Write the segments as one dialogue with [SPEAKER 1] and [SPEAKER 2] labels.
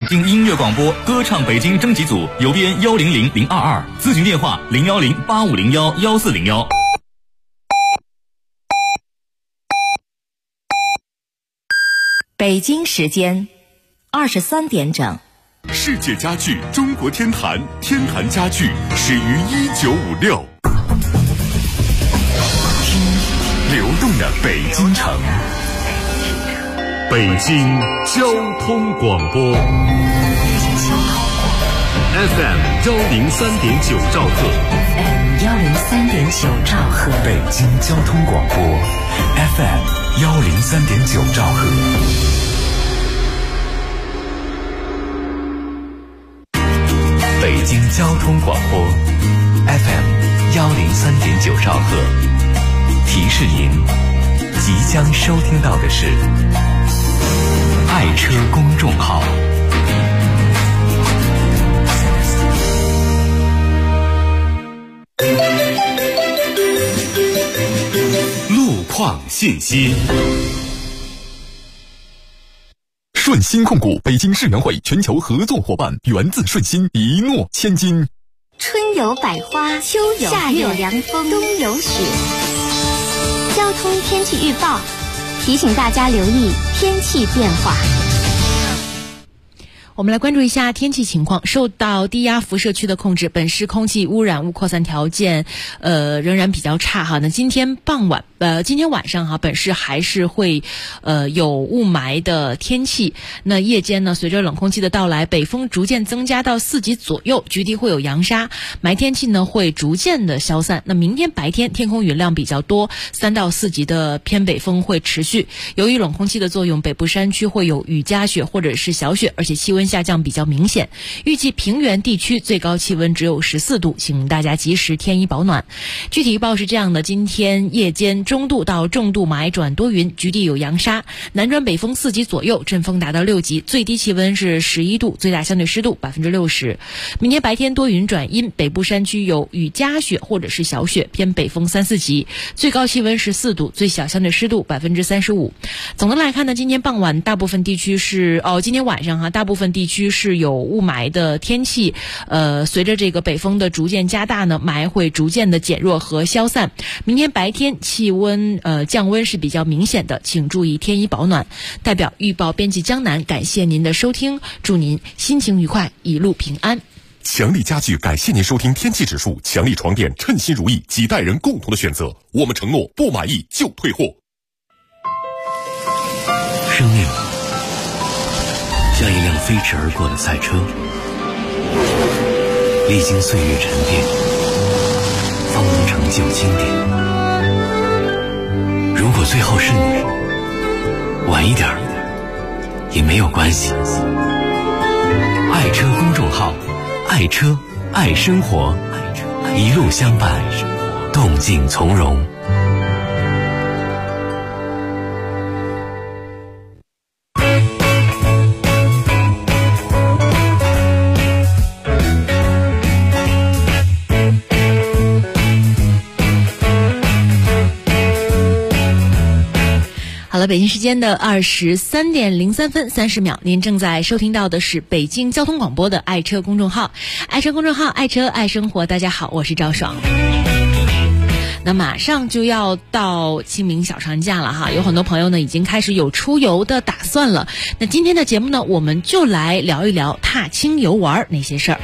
[SPEAKER 1] 京音乐广播歌唱北京征集组，邮编100022，咨询电话01085011401。
[SPEAKER 2] 北京时间23点整。
[SPEAKER 3] 世界家具中国天坛，天坛家具始于1956。听流动的北京城，北京交通广播 FM 103.9兆赫，
[SPEAKER 2] FM 103.9兆赫，
[SPEAKER 3] 北京交通广播 FM 103.9兆赫。北京交通广播 FM 103.9兆赫，提示您即将收听到的是爱车公众号。路况信息。顺鑫控股北京世园会全球合作伙伴，源自顺鑫，一诺千金。
[SPEAKER 4] 春有百花，秋有夏有凉风，冬有雪。交通天气预报提醒大家留意天气变化。
[SPEAKER 5] 我们来关注一下天气情况。受到低压辐射区的控制，本市空气污染物扩散条件仍然比较差哈。那今天晚上哈，本市还是会有雾霾的天气。那夜间呢，随着冷空气的到来，北风逐渐增加到4级左右，局地会有扬沙，霾天气呢会逐渐的消散。那明天白天天空云量比较多，3到4级的偏北风会持续。由于冷空气的作用，北部山区会有雨夹雪或者是小雪，而且气温下降比较明显。预计平原地区最高气温只有14度，请大家及时添衣保暖。具体预报是这样的：今天夜间中度到重度霾转多云，局地有扬沙，南转北风4级左右，阵风达到6级，最低气温是11度，最大相对湿度60%。明天白天多云转阴，北部山区有雨夹雪或者是小雪，偏北风3、4级，最高气温是4度，最小相对湿度35%。总的来看呢，今天傍晚大部分地区今天晚上大部分地区是有雾霾的天气。随着这个北风的逐渐加大呢，霾会逐渐的减弱和消散。明天白天气温降温是比较明显的，请注意添衣保暖。代表预报编辑江南，感谢您的收听，祝您心情愉快，一路平安。
[SPEAKER 3] 强力家具感谢您收听天气指数，强力床垫称心如意，几代人共同的选择。我们承诺不满意就退货。
[SPEAKER 6] 生命像一辆飞驰而过的赛车，历经岁月沉淀，方能成就经典。如果最后是你，晚一点也没有关系。爱车公众号，爱车爱生活，一路相伴，动静从容。
[SPEAKER 5] 好了，北京时间的23点03分30秒，您正在收听到的是北京交通广播的爱车公众号，爱车公众号，爱车爱生活。大家好，我是赵爽。那马上就要到清明小长假了哈，有很多朋友呢已经开始有出游的打算了。那今天的节目呢，我们就来聊一聊踏青游玩那些事儿。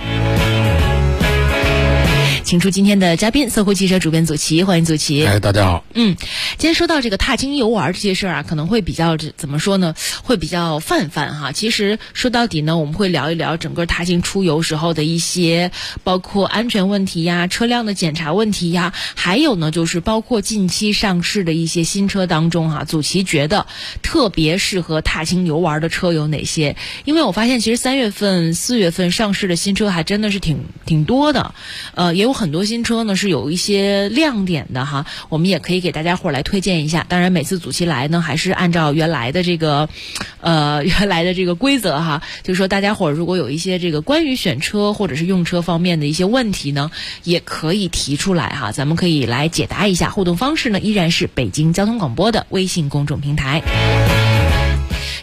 [SPEAKER 5] 请出今天的嘉宾，搜狐汽车主编祖奇，欢迎祖奇。
[SPEAKER 7] 大家好。
[SPEAKER 5] 今天说到这个踏青游玩这些事儿啊，可能会比较怎么说呢？会比较泛哈。其实说到底呢，我们会聊一聊整个踏青出游时候的一些，包括安全问题呀、车辆的检查问题呀，还有呢就是包括近期上市的一些新车当中祖奇觉得特别适合踏青游玩的车有哪些？因为我发现其实3月份、4月份上市的新车还真的是挺多的，也有很多新车呢是有一些亮点的哈，我们也可以给大家伙来推荐一下。当然每次祖奇来呢还是按照原来的这个规则哈，就是说大家伙如果有一些这个关于选车或者是用车方面的一些问题呢，也可以提出来哈，咱们可以来解答一下。互动方式呢依然是北京交通广播的微信公众平台。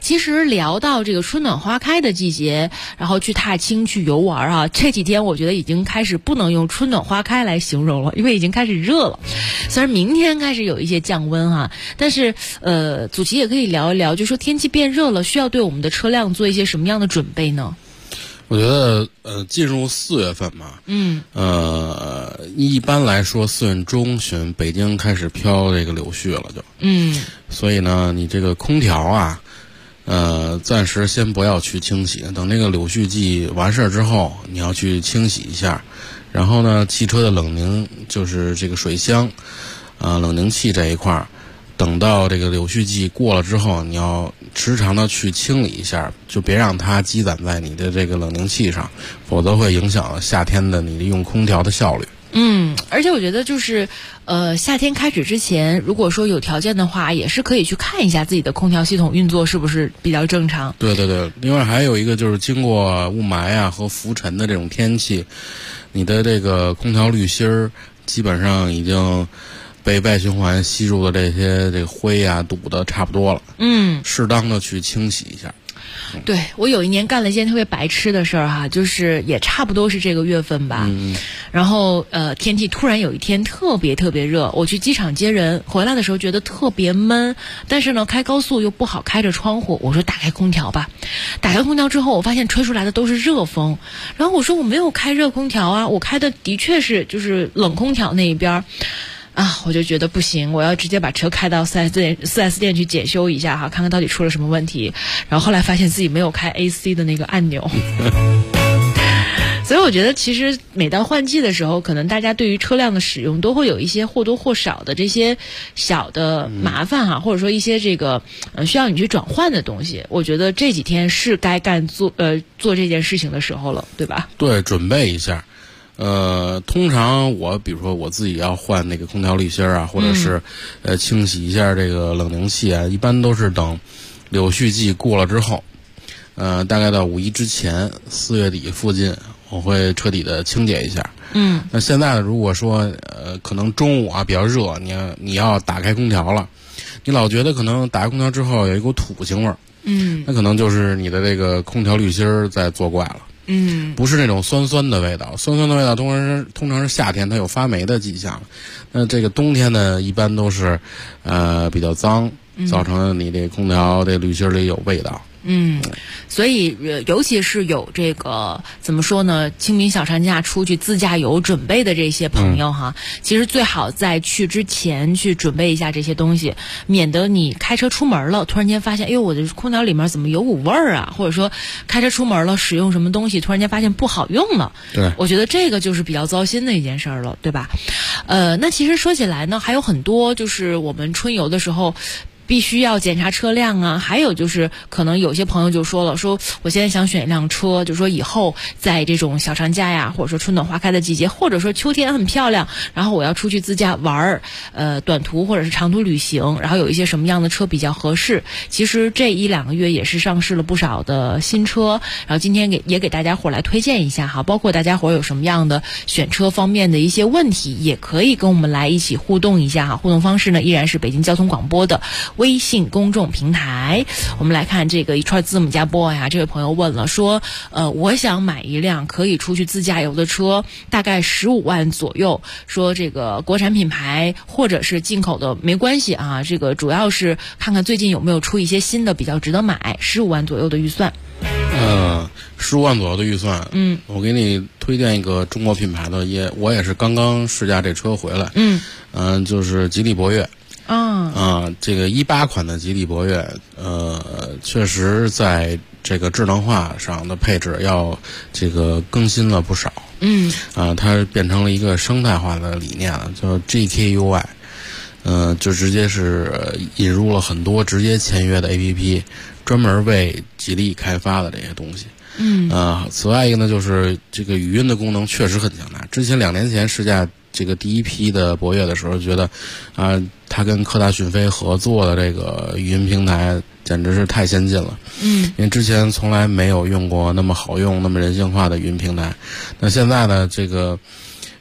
[SPEAKER 5] 其实聊到这个春暖花开的季节，然后去踏青去游玩啊，这几天我觉得已经开始不能用春暖花开来形容了，因为已经开始热了。虽然明天开始有一些降温啊，但是祖奇也可以聊一聊，就说天气变热了，需要对我们的车辆做一些什么样的准备呢？
[SPEAKER 7] 我觉得进入4月份嘛，一般来说4月中旬北京开始飘这个柳絮了就，所以呢你这个空调啊暂时先不要去清洗，等这个柳絮季完事之后你要去清洗一下。然后呢汽车的冷凝就是这个水箱冷凝器这一块，等到这个柳絮季过了之后，你要时常的去清理一下，就别让它积攒在你的这个冷凝器上，否则会影响夏天的你用空调的效率。
[SPEAKER 5] 而且我觉得就是夏天开始之前，如果说有条件的话，也是可以去看一下自己的空调系统运作是不是比较正常。
[SPEAKER 7] 对对对，另外还有一个就是经过雾霾啊和浮尘的这种天气，你的这个空调滤芯儿基本上已经被外循环吸入的这个灰啊堵的差不多了，适当的去清洗一下。
[SPEAKER 5] 对，我有一年干了一件特别白痴的事儿哈，就是也差不多是这个月份吧，然后天气突然有一天特别特别热，我去机场接人，回来的时候觉得特别闷，但是呢开高速又不好开着窗户，我说打开空调吧。打开空调之后，我发现吹出来的都是热风，然后我说我没有开热空调啊，我开的的确是就是冷空调那一边我就觉得不行，我要直接把车开到4S店去检修一下哈，看看到底出了什么问题。然后后来发现自己没有开 AC 的那个按钮。所以我觉得其实每到换季的时候，可能大家对于车辆的使用都会有一些或多或少的这些小的麻烦哈，或者说一些这个需要你去转换的东西。我觉得这几天是该做这件事情的时候了，对吧？对，
[SPEAKER 7] 准备一下。通常比如说我自己要换那个空调滤芯啊，或者是清洗一下这个冷凝器啊，一般都是等柳絮季过了之后，大概到5一之前，4月底附近我会彻底的清洁一下。那现在呢，如果说可能中午啊比较热，你要打开空调了，你老觉得可能打开空调之后有一股土腥味儿，那可能就是你的这个空调滤芯在作怪了。不是那种酸酸的味道，酸酸的味道通常是夏天它有发霉的迹象，那这个冬天呢一般都是比较脏，造成你这空调这滤芯里有味道。所以尤其是有这个怎么说呢，清明小长假出去自驾游准备的这些朋友哈，其实最好在去之前去准备一下这些东西，免得你开车出门了，突然间发现，哎呦，我的空调里面怎么有股味儿啊？或者说开车出门了，使用什么东西，突然间发现不好用了。对，我觉得这个就是比较糟心的一件事儿了，对吧？那其实说起来呢，还有很多就是我们春游的时候必须要检查车辆啊，还有就是可能有些朋友就说了，说我现在想选一辆车，就说以后在这种小长假呀，或者说春暖花开的季节，或者说秋天很漂亮，然后我要出去自驾玩短途或者是长途旅行，然后有一些什么样的车比较合适。其实这1-2个月也是上市了不少的新车，然后今天也给大家伙来推荐一下哈，包括大家伙有什么样的选车方面的一些问题，也可以跟我们来一起互动一下哈。互动方式呢依然是北京交通广播的微信公众平台。我们来看这个一串字母加 boy 啊，这位朋友问了，说我想买一辆可以出去自驾游的车，大概15万左右，说这个国产品牌或者是进口的没关系啊，这个主要是看看最近有没有出一些新的比较值得买，15万左右的预算。15万左右的预算，我给你推荐一个中国品牌的，我也是刚刚试驾这车回来，就是吉利博越。这个18款的吉利博越，确实在这个智能化上的配置要这个更新了不少。它变成了一个生态化的理念了，叫 GKUI。就直接是引入了很多直接签约的 APP， 专门为吉利开发的这些东西。此外一个呢，就是这个语音的功能确实很强大。之前2年前试驾这个第一批的博越的时候，觉得它跟科大讯飞合作的这个语音平台简直是太先进了。因为之前从来没有用过那么好用、那么人性化的语音平台。那现在呢，这个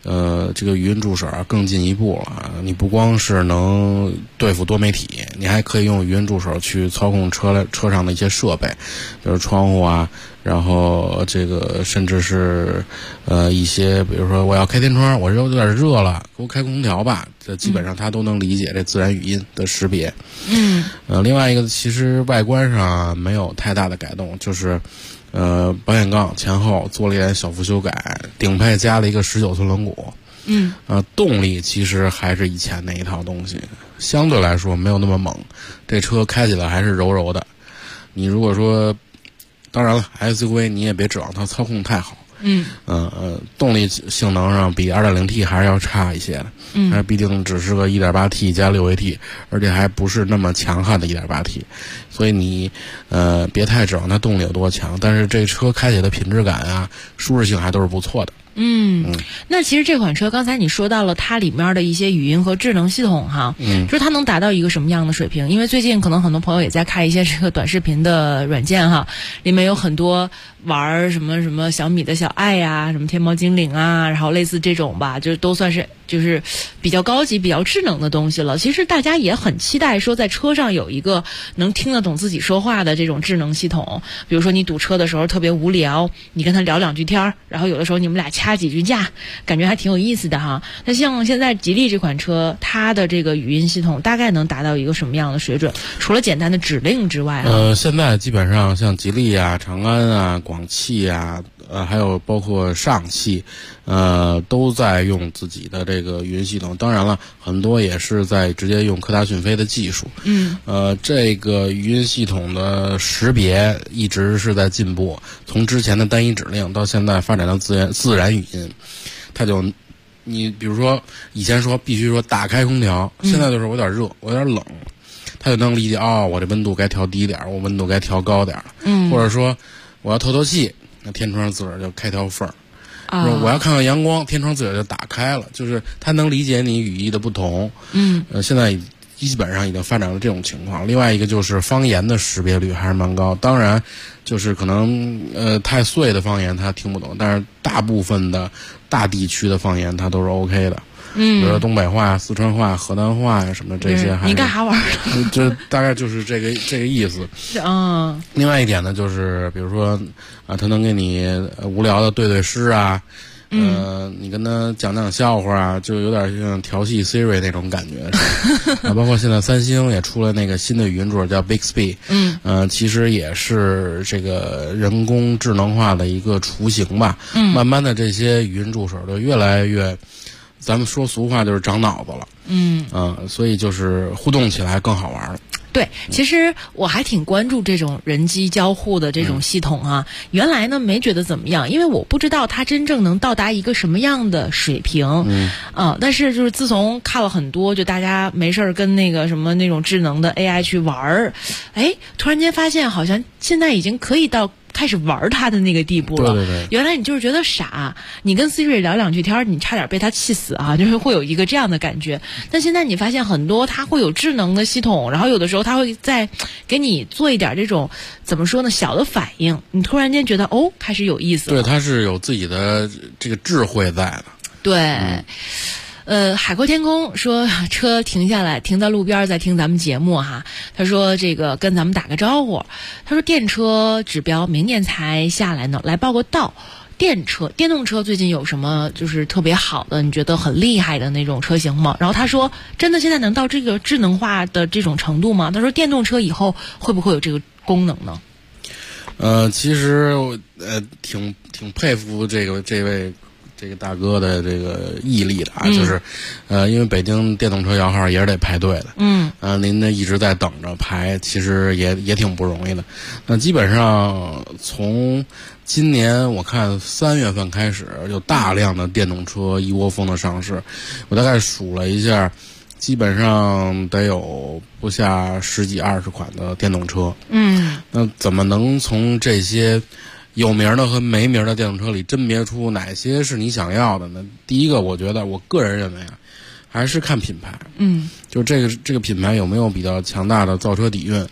[SPEAKER 7] 这个语音助手更进一步了。你不光是能对付多媒体，你还可以用语音助手去操控车上的一些设备，比如窗户啊，然后这个甚至是一些，比如说我要开天窗，我有点热了，给我开空调吧，这基本上它都能理解这自然语音的识别。另外一个其实外观上没有太大的改动，就是保险杠前后做了一点小幅修改，顶配加了一个19寸轮毂。动力其实还是以前那一套东西，相对来说没有那么猛，这车开起来还是柔柔的。你如果说，当然了 SUV 你也别指望它操控太好。动力性能上比 2.0T 还是要差一些的。它毕竟只是个 1.8T 加 6AT， 而且还不是那么强悍的 1.8T， 所以你别太指望它动力有多强，但是这车开起来的品质感啊、舒适性还都是不错的。
[SPEAKER 5] 那其实这款车刚才你说到了它里面的一些语音和智能系统哈，就是它能达到一个什么样的水平？因为最近可能很多朋友也在看一些这个短视频的软件哈，里面有很多玩什么小米的小爱呀，什么天猫精灵啊，然后类似这种吧，就都算是就是比较高级、比较智能的东西了。其实大家也很期待说在车上有一个能听得懂自己说话的这种智能系统，比如说你堵车的时候特别无聊，你跟他聊2句天，然后有的时候你们俩掐几句架，感觉还挺有意思的哈。那像现在吉利这款车，它的这个语音系统大概能达到一个什么样的水准？除了简单的指令之外
[SPEAKER 7] 现在基本上像吉利啊、长安啊、广汽啊，还有包括上汽，都在用自己的这个语音系统。当然了，很多也是在直接用科大讯飞的技术。这个语音系统的识别一直是在进步，从之前的单一指令到现在发展到自然语音。它就你比如说以前说必须说打开空调，现在就是我有点热，我有点冷，它就能理解我这温度该调低点，我温度该调高点。或者说我要透透气，那天窗自个儿就开条缝儿。我要看看阳光，天窗自个儿就打开了，就是它能理解你语义的不同。现在基本上已经发展到这种情况。另外一个就是方言的识别率还是蛮高，当然就是可能太碎的方言它听不懂，但是大部分的大地区的方言它都是 OK 的。比如说东北话、四川话、河南话呀什么这些还是。
[SPEAKER 5] 你干啥玩的？
[SPEAKER 7] 就大概就是这个意思。另外一点呢，就是比如说他能给你无聊的对诗啊。你跟他讲笑话啊，就有点像调戏 Siri 那种感觉。包括现在三星也出了那个新的语音助手叫 Bixby，其实也是这个人工智能化的一个雏形吧。慢慢的这些语音助手就越来越，咱们说俗话就是长脑子了。所以就是互动起来更好玩了。
[SPEAKER 5] 对，其实我还挺关注这种人机交互的这种系统啊。原来呢没觉得怎么样，因为我不知道它真正能到达一个什么样的水平。但是就是自从看了很多，就大家没事跟那个什么那种智能的 AI 去玩儿，突然间发现好像现在已经可以到开始玩它的那个地步了。
[SPEAKER 7] 对。
[SPEAKER 5] 原来你就是觉得傻，你跟 Siri 聊2句天，你差点被他气死啊，就是会有一个这样的感觉。但现在你发现很多它会有智能的系统，然后有的时候它会再给你做一点这种怎么说呢小的反应，你突然间觉得开始有意思了。
[SPEAKER 7] 对，它是有自己的这个智慧在的。
[SPEAKER 5] 对。海阔天空说车停下来，停在路边在听咱们节目哈。他说这个跟咱们打个招呼。他说电车指标明年才下来呢，来报个到。电动车最近有什么就是特别好的，你觉得很厉害的那种车型吗？然后他说真的现在能到这个智能化的这种程度吗？他说电动车以后会不会有这个功能呢？
[SPEAKER 7] 其实挺佩服这位这个大哥的这个毅力的啊，就是因为北京电动车摇号也是得排队的。您呢一直在等着排，其实也挺不容易的。那基本上从今年我看3月份开始，有大量的电动车一窝蜂的上市。我大概数了一下，基本上得有不下10几20款的电动车。那怎么能从这些有名的和没名的电动车里甄别出哪些是你想要的呢？第一个，我觉得我个人认为还是看品牌。就这个品牌有没有比较强大的造车底蕴。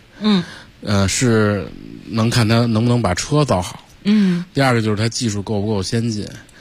[SPEAKER 7] 是能看它能不能把车造好。第二个就是它技术够不够先进。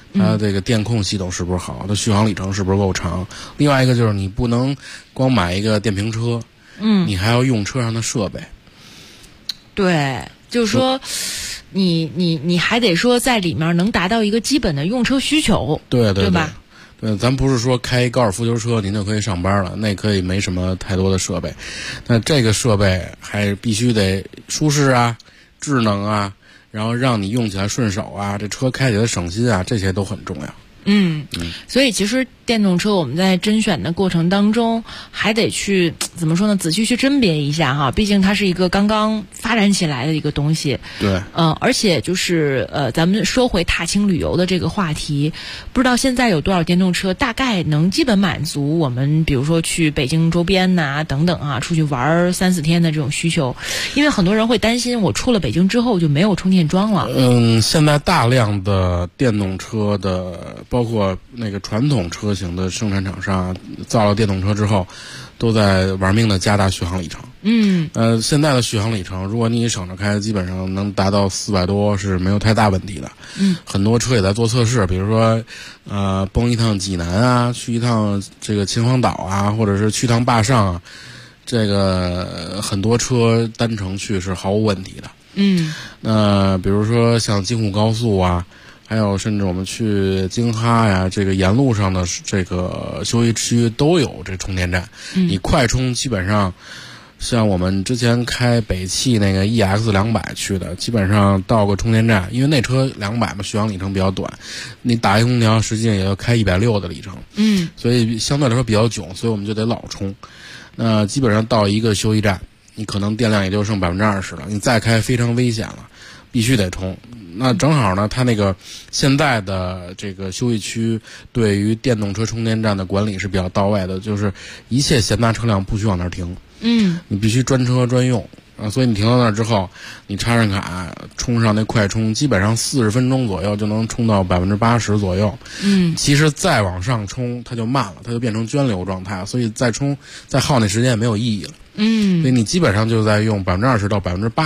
[SPEAKER 7] 它这个电控系统是不是好，它续航里程是不是够长。另外一个就是你不能光买一个电瓶车，你还要用车上的设备。
[SPEAKER 5] 对，就是说你还得说在里面能达到一个基本的用车需求，
[SPEAKER 7] 对
[SPEAKER 5] 吧？
[SPEAKER 7] 对，咱不是说开高尔夫球车您就可以上班了，那可以没什么太多的设备。那这个设备还必须得舒适啊、智能啊，然后让你用起来顺手啊，这车开起来省心啊，这些都很重要。
[SPEAKER 5] 所以其实电动车我们在甄选的过程当中还得去怎么说呢，仔细去甄别一下哈，毕竟它是一个刚刚发展起来的一个东西。
[SPEAKER 7] 对，
[SPEAKER 5] 而且就是咱们说回踏青旅游的这个话题，不知道现在有多少电动车大概能基本满足我们比如说去北京周边呐等等啊，出去玩3-4天的这种需求。因为很多人会担心我出了北京之后就没有充电桩了。
[SPEAKER 7] 现在大量的电动车的包括那个传统车型的生产厂商造了电动车之后，都在玩命的加大续航里程。现在的续航里程，如果你省着开，基本上能达到400多是没有太大问题的。很多车也在做测试，比如说崩一趟济南啊，去一趟这个秦皇岛啊，或者是去趟坝上啊，这个很多车单程去是毫无问题的。比如说像京沪高速啊，还有甚至我们去京哈呀，这个沿路上的这个休息区都有这充电站。你快充基本上，像我们之前开北汽那个 EX200 去的，基本上到个充电站，因为那车200嘛，续航里程比较短，你打一空调实际上也要开160的里程。所以相对来说比较囧，所以我们就得老充。那基本上到一个休息站，你可能电量也就剩20%了，你再开非常危险了，必须得充。那正好呢，它那个现在的这个休息区对于电动车充电站的管理是比较到位的，就是一切闲杂车辆不许往那儿停。你必须专车专用啊，所以你停到那儿之后，你插上卡，充上那快充，基本上40分钟左右就能充到80%左右。其实再往上充它就慢了，它就变成涓流状态，所以再再耗那时间也没有意义了。所以你基本上就在用20%到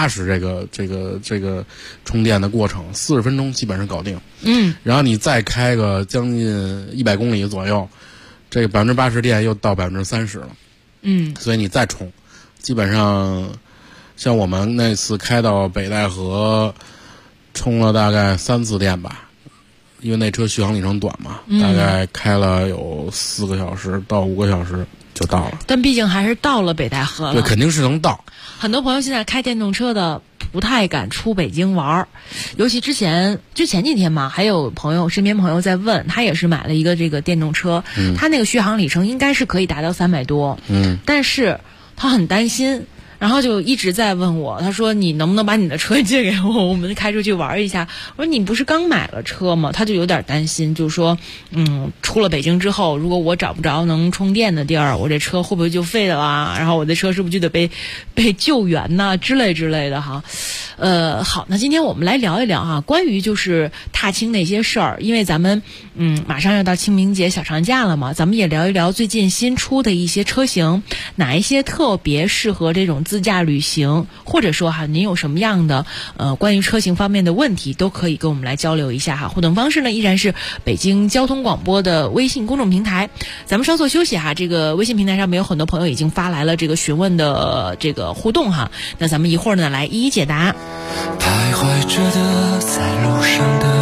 [SPEAKER 7] 80%这个充电的过程，40分钟基本上搞定。然后你再开个将近100公里左右，这个80%电又到30%了。所以你再充，基本上像我们那次开到北戴河，充了大概3次电吧，因为那车续航里程短嘛，大概开了有4个小时到5个小时就到了。
[SPEAKER 5] 但毕竟还是到了北戴河了。
[SPEAKER 7] 对，肯定是能到。
[SPEAKER 5] 很多朋友现在开电动车的不太敢出北京玩，尤其就前几天嘛，还有身边朋友在问，他也是买了一个这个电动车，他那个续航里程应该是可以达到300多，但是他很担心。然后就一直在问我，他说你能不能把你的车借给我，我们开出去玩一下。我说你不是刚买了车吗？他就有点担心，就是说出了北京之后，如果我找不着能充电的地儿，我这车会不会就废了啊？然后我的车是不是就得被救援呐之类的哈。好，那今天我们来聊一聊哈，关于就是踏青那些事儿，因为咱们马上要到清明节小长假了嘛，咱们也聊一聊最近新出的一些车型，哪一些特别适合这种自驾旅行，或者说哈，您有什么样的关于车型方面的问题，都可以跟我们来交流一下哈。互动方式呢依然是北京交通广播的微信公众平台。咱们稍作休息哈，这个微信平台上面有很多朋友已经发来了这个询问的这个互动哈，那咱们一会儿呢来一一解答。
[SPEAKER 8] 徘徊着的，在路上的，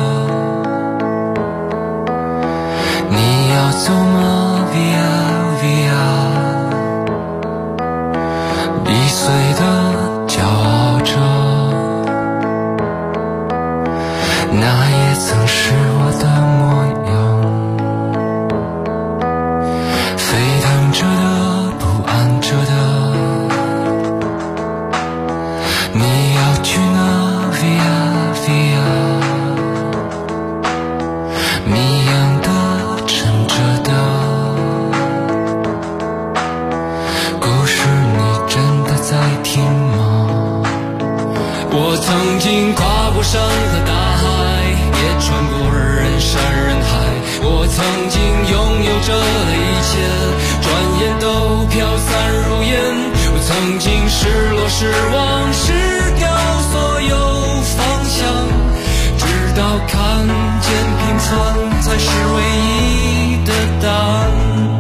[SPEAKER 8] 你要走吗 ？Via Via。易碎的骄傲着，那也曾是我的模样。沸腾着的，不安着的，你要去哪 ？Via Via。谜样的，沉着的。我曾经跨过山和大海，也穿过人山人海。我曾经拥有着的一切，转眼都飘散如烟。我曾经失落失望失掉所有方向，直到看见平凡才是唯一的答案。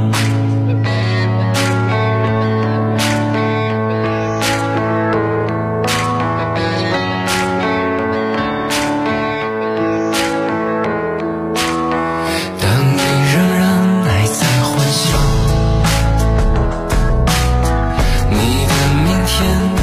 [SPEAKER 8] 当你仍然还在幻想你的明天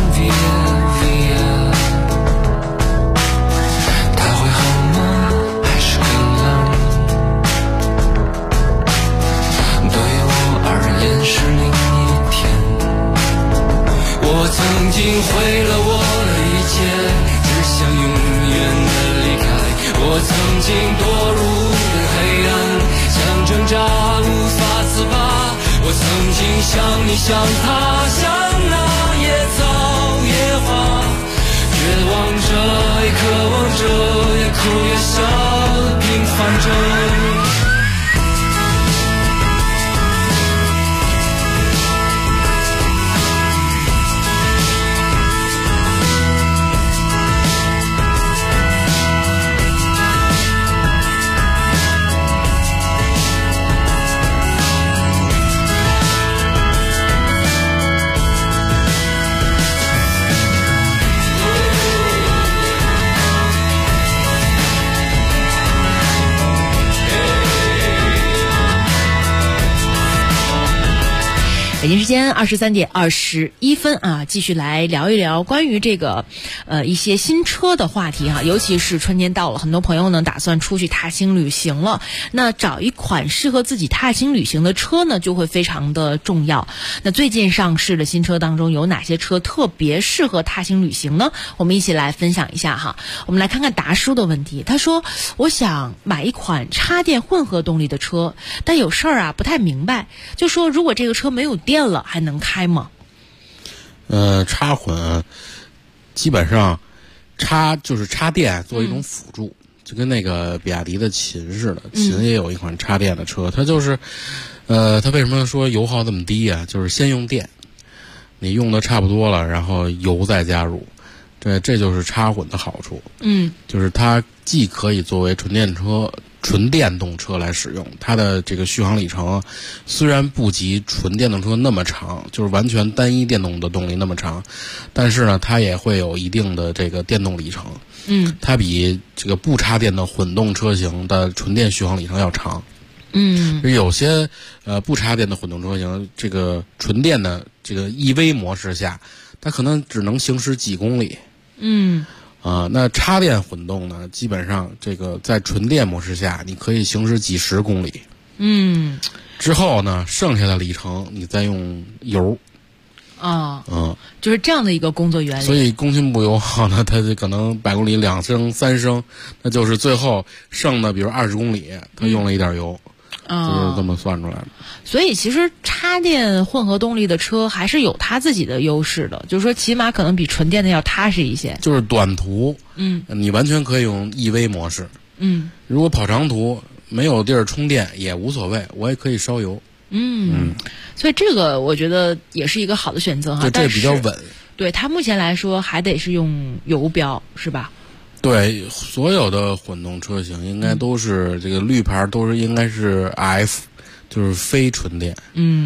[SPEAKER 8] 曾经毁了我的一切，只想永远的离开。我曾经堕入的黑暗，想挣扎无法自拔。我曾经像你像他，像那野草野花，绝望着也渴望着，也哭也笑，平凡着。
[SPEAKER 5] 北京时间23:21啊，继续来聊一聊关于这个一些新车的话题哈，尤其是春天到了，很多朋友呢打算出去踏青旅行了，那找一款适合自己踏青旅行的车呢就会非常的重要。那最近上市的新车当中有哪些车特别适合踏青旅行呢？我们一起来分享一下哈。我们来看看达叔的问题，他说我想买一款插电混合动力的车，但有事儿啊不太明白，就说如果这个车没有电了还能开吗？
[SPEAKER 7] 插混基本上就是插电做一种辅助，就跟那个比亚迪的秦似的，秦也有一款插电的车，它就是它为什么说油耗这么低啊？就是先用电，你用的差不多了，然后油再加入，这就是插混的好处。就是它既可以作为纯电动车来使用，它的这个续航里程虽然不及纯电动车那么长，就是完全单一电动的动力那么长，但是呢它也会有一定的这个电动里程。它比这个不插电的混动车型的纯电续航里程要长。有些不插电的混动车型，这个纯电的这个 EV 模式下，它可能只能行驶几公里。那插电混动呢，基本上这个在纯电模式下，你可以行驶几十公里。之后呢，剩下的里程你再用油。
[SPEAKER 5] 就是这样的一个工作原理。所
[SPEAKER 7] 以工信部油耗呢，它就可能100公里2升3升，那就是最后剩的比如20公里，它用了一点油。就是这么算出来的。
[SPEAKER 5] 所以其实插电混合动力的车还是有它自己的优势的，就是说起码可能比纯电的要踏实一些。
[SPEAKER 7] 就是短途，你完全可以用 EV 模式。如果跑长途没有地儿充电也无所谓，我也可以烧油。
[SPEAKER 5] 所以这个我觉得也是一个好的选择哈。
[SPEAKER 7] 就这比较稳。对，
[SPEAKER 5] 它目前来说还得是用油标，是吧？
[SPEAKER 7] 对，所有的混动车型应该都是这个绿牌，都是应该是 F， 就是非纯电。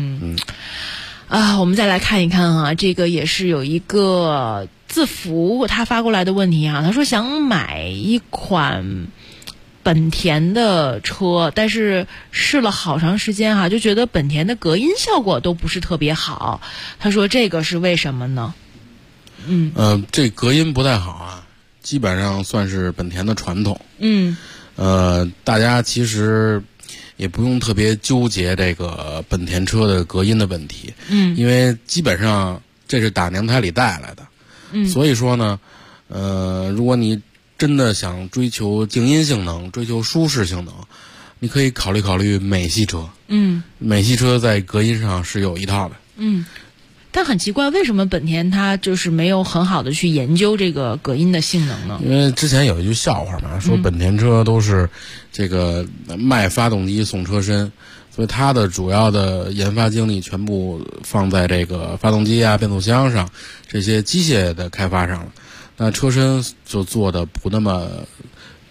[SPEAKER 5] 我们再来看一看啊，这个也是有一个字符他发过来的问题啊，他说想买一款本田的车，但是试了好长时间哈，就觉得本田的隔音效果都不是特别好。他说这个是为什么呢？
[SPEAKER 7] 这隔音不太好啊，基本上算是本田的传统。大家其实也不用特别纠结这个本田车的隔音的问题。因为基本上这是打娘胎里带来的。所以说呢，如果你真的想追求静音性能，追求舒适性能，你可以考虑美系车。美系车在隔音上是有一套的。
[SPEAKER 5] 但很奇怪，为什么本田它就是没有很好的去研究这个隔音的性能呢？
[SPEAKER 7] 因为之前有一句笑话嘛，说本田车都是这个卖发动机送车身，所以它的主要的研发精力全部放在这个发动机啊、变速箱上这些机械的开发上了。那车身就做的不那么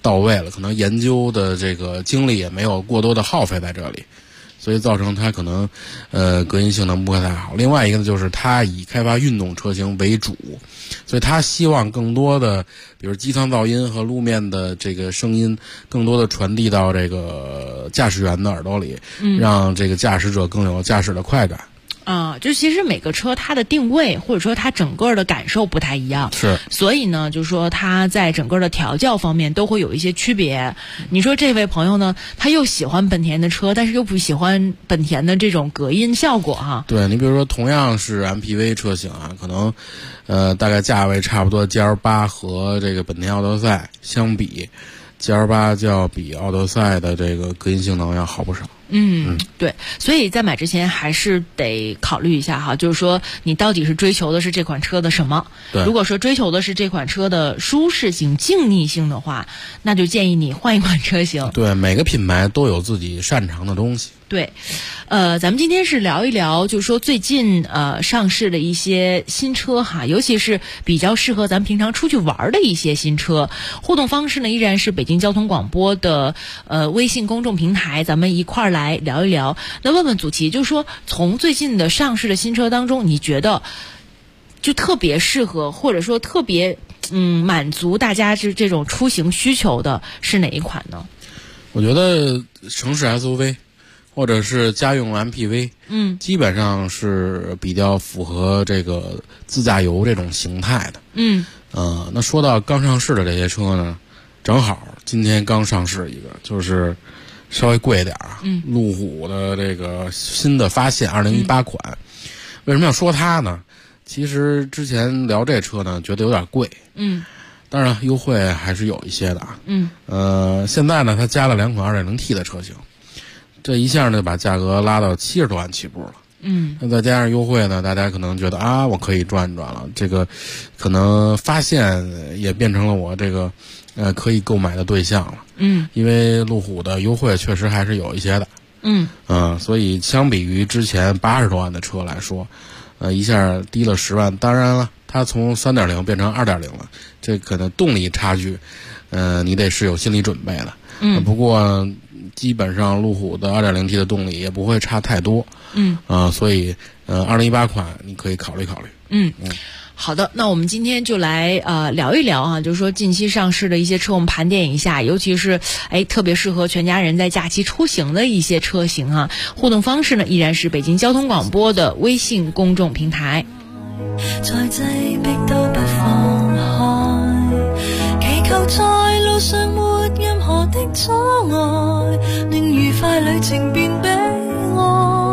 [SPEAKER 7] 到位了，可能研究的这个精力也没有过多的耗费在这里，所以造成它可能隔音性能不太好。另外一个呢，就是它以开发运动车型为主，所以它希望更多的比如机舱噪音和路面的这个声音更多的传递到这个驾驶员的耳朵里，让这个驾驶者更有驾驶的快感。
[SPEAKER 5] 就其实每个车它的定位或者说它整个的感受不太一样，
[SPEAKER 7] 是，
[SPEAKER 5] 所以呢，就是说它在整个的调教方面都会有一些区别。你说这位朋友呢，他又喜欢本田的车，但是又不喜欢本田的这种隔音效果哈。
[SPEAKER 7] 对，你比如说同样是 MPV 车型啊，可能大概价位差不多 GL8 和这个本田奥德赛相比，GL8就要比奥德赛的这个隔音性能要好不少。
[SPEAKER 5] 对，所以在买之前还是得考虑一下哈，就是说你到底是追求的是这款车的什么？
[SPEAKER 7] 对，
[SPEAKER 5] 如果说追求的是这款车的舒适性、静谧性的话，那就建议你换一款车型。
[SPEAKER 7] 对，每个品牌都有自己擅长的东西。
[SPEAKER 5] 对，咱们今天是聊一聊，就是说最近上市的一些新车哈，尤其是比较适合咱们平常出去玩的一些新车。互动方式呢，依然是北京交通广播的微信公众平台，咱们一块儿来聊一聊。那问问祖奇，就是说从最近的上市的新车当中，你觉得就特别适合，或者说特别满足大家这种出行需求的是哪一款呢？
[SPEAKER 7] 我觉得城市 SUV。或者是家用 MPV，基本上是比较符合这个自驾游这种形态的。那说到刚上市的这些车呢，正好今天刚上市一个，就是稍微贵一点啊，路虎的这个新的发现2018款。为什么要说它呢？其实之前聊这车呢，觉得有点贵。当然优惠还是有一些的啊。现在呢，它加了2款 2.0T 的车型。这一下呢，把价格拉到70多万起步了。那再加上优惠呢，大家可能觉得啊，我可以转转了。这个可能发现也变成了我这个可以购买的对象了。因为路虎的优惠确实还是有一些的。所以相比于之前80多万的车来说，一下低了10万。当然了，它从 3.0 变成 2.0 了，这可能动力差距，你得是有心理准备的。不过基本上路虎的 2.0T 的动力也不会差太多。所以2018款你可以考虑考虑。
[SPEAKER 5] 好的，那我们今天就来聊一聊啊，就是说近期上市的一些车，我们盘点一下，尤其是特别适合全家人在假期出行的一些车型啊。互動方式呢，依然是北京交通廣播的微信公眾平台。
[SPEAKER 9] 在擠逼都不放開，祈求在路上沒任何的阻礙，令愉快旅程變悲哀。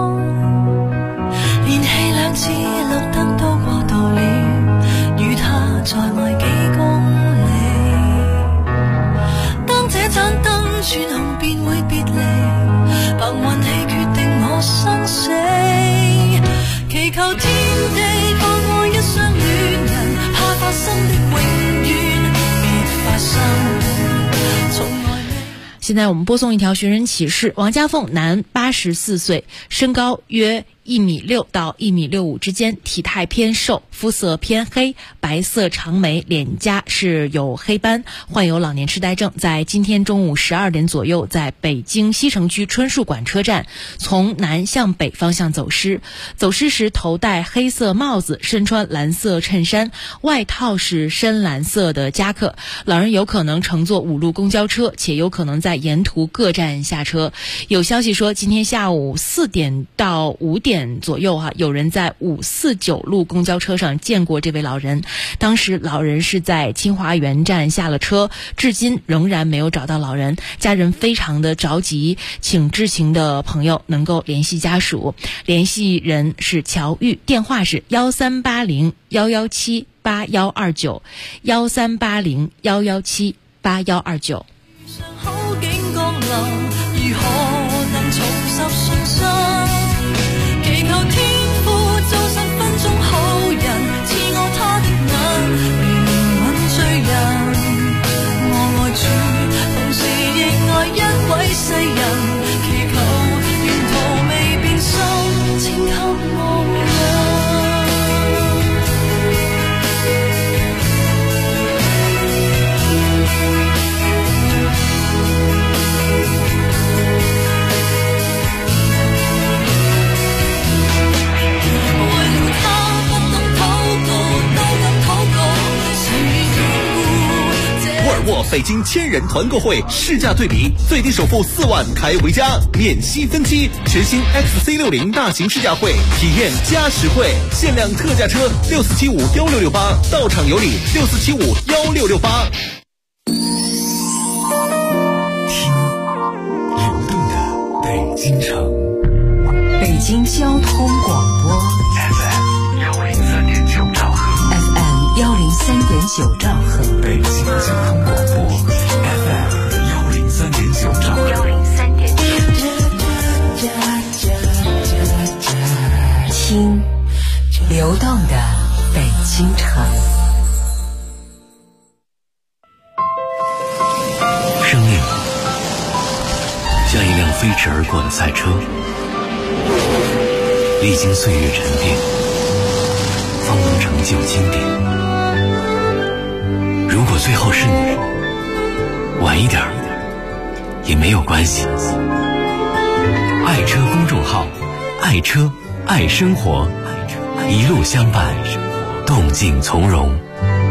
[SPEAKER 9] 連氣兩次綠燈都過渡了，與他在外幾公里。當這盞燈轉紅便會別離，憑運氣決定我生死。祈求天地放過一雙戀人，怕發生的永遠別發生，從來未。
[SPEAKER 5] 現在我們播送一條尋人啟事，王家鳳，男，84歲，身高約1.6米到1.65米之間，體態偏瘦，膚色偏黑，白色長眉，臉頰是有黑斑，患有老年痴呆症。在今天中午12點左右，在北京西城區春樹館車站從南向北方向走失。走失時頭戴黑色帽子，身穿藍色襯衫，外套是深藍色的夾克。老人有可能乘坐5路公交車，且有可能在沿途各站下車。有消息說，今天下午4點到5點左右有人在549路公交車上見過這位老人，當時老人是在清華園站下了車，至今仍然沒有找到老人，家人非常的着急，請知情的朋友能夠聯繫家屬，聯繫人是喬玉，電話是1380-117-8129 1380-117-8129。
[SPEAKER 9] 好景降臨，如何能重拾信心？祈求天父做10分鐘好人，賜我他的眼，憐憫罪人。我愛主，同時亦愛一位世人，祈求沿途未變心，請給我回亮。
[SPEAKER 10] 北京千人团购会，试驾对比，最低首付4万开回家，免息分期。全新 XC60 大型试驾会，体验加实惠，限量特价车64751668，到场有礼64751668。
[SPEAKER 3] 听流动的北京城，
[SPEAKER 2] 北京交通广播
[SPEAKER 3] FM103.9兆赫
[SPEAKER 2] ，FM103.9兆赫，
[SPEAKER 3] 北京交通广播 FM103.9兆赫
[SPEAKER 2] 听流动的北京城。
[SPEAKER 6] 生命像一辆飞驰而过的赛车，历经岁月沉淀，方能成就经典。如果最后是你，晚一点也没有关系。爱车公众号，爱车爱生活，一路相伴，动静从容。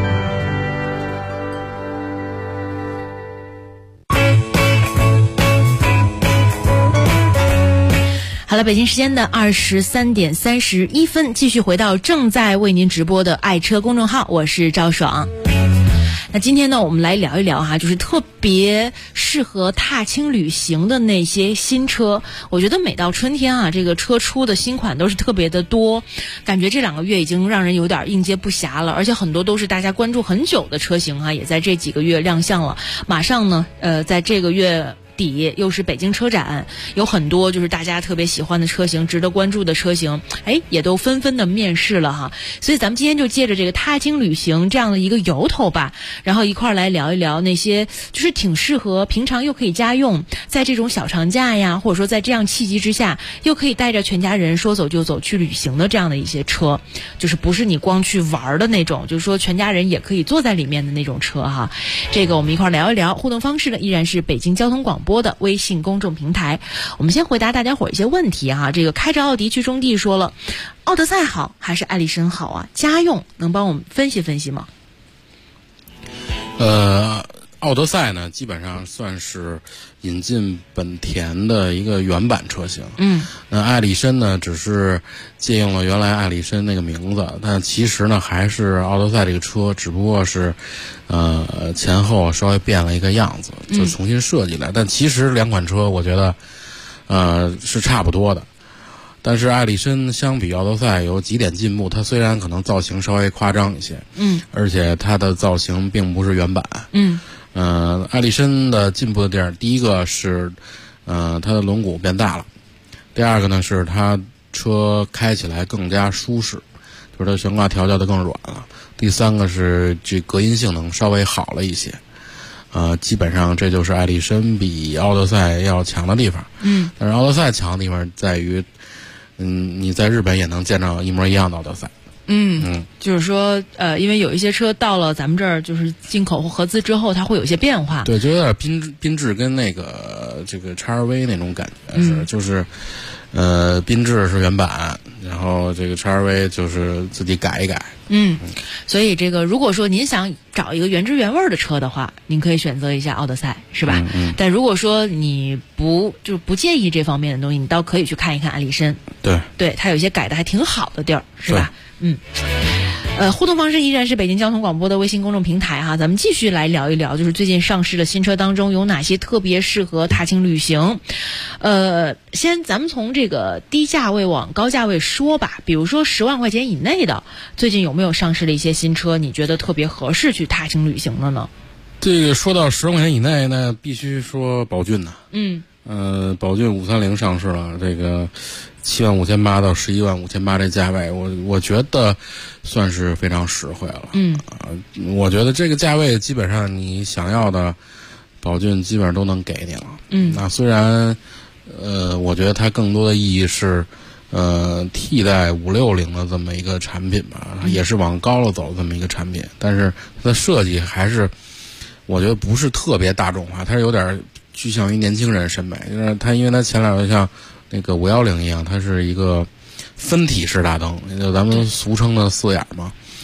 [SPEAKER 5] 好了，北京时间的23点31分，继续回到正在为您直播的爱车公众号，我是赵爽。那今天呢，我们来聊一聊哈，就是特别适合踏青旅行的那些新车。我觉得每到春天啊，这个车出的新款都是特别的多，感觉这2个月已经让人有点应接不暇了，而且很多都是大家关注很久的车型哈，也在这几个月亮相了。马上呢，在这个月底又是北京车展，有很多就是大家特别喜欢的车型，值得关注的车型，也都纷纷的面世了哈。所以咱们今天就借着这个踏青旅行这样的一个由头吧，然后一块儿来聊一聊那些就是挺适合平常又可以家用，在这种小长假呀，或者说在这样契机之下，又可以带着全家人说走就走去旅行的这样的一些车，就是不是你光去玩的那种，就是说全家人也可以坐在里面的那种车哈。这个我们一块儿聊一聊，互动方式呢依然是北京交通广播的微信公众平台。我们先回答大家伙一些问题哈。这个开着奥迪去种地说了，奥德赛好还是艾力绅好啊？家用能帮我们分析分析吗？
[SPEAKER 7] 奥德赛呢，基本上算是引进本田的一个原版车型。那艾力绅呢，只是借用了原来艾力绅那个名字，但其实呢还是奥德赛这个车，只不过是前后稍微变了一个样子，就重新设计了。但其实2款车我觉得是差不多的。但是艾力绅相比奥德赛有几点进步，它虽然可能造型稍微夸张一些，而且它的造型并不是原版。艾力绅的进步的地儿，第一个是它的轮毂变大了，第二个呢是它车开起来更加舒适，就是它悬挂调教的更软了，第三个是这隔音性能稍微好了一些。基本上这就是艾力绅比奥德赛要强的地方。但是奥德赛强的地方在于你在日本也能见到一模一样的奥德赛。
[SPEAKER 5] 就是说因为有一些车到了咱们这儿就是进口或合资之后，它会有一些变化。
[SPEAKER 7] 对，就有点缤智跟那个这个 XRV 那种感觉是，就是缤智是原版，然后这个 XRV 就是自己改一改。
[SPEAKER 5] 所以这个如果说您想找一个原汁原味的车的话，您可以选择一下奥德赛，是吧？但如果说你不介意这方面的东西，你倒可以去看一看艾力绅。对，它有一些改的还挺好的地儿，是吧？互动方式依然是北京交通广播的微信公众平台哈，咱们继续来聊一聊，就是最近上市的新车当中有哪些特别适合踏青旅行。先咱们从这个低价位往高价位说吧，比如说10万块钱以内的，最近有没有上市的一些新车，你觉得特别合适去踏青旅行的呢？
[SPEAKER 7] 这个说到10万块钱以内，那必须说宝骏呢。宝骏530上市了，这个75800到115800这价位，我觉得算是非常实惠了。我觉得这个价位基本上你想要的宝骏基本上都能给你了。那虽然我觉得它更多的意义是替代560的这么一个产品吧，也是往高了走这么一个产品，但是它的设计还是我觉得不是特别大众化，它是有点趋向于年轻人审美，就是它因为它前脸像那个510一样，它是一个分体式大灯，也就咱们俗称的4眼嘛。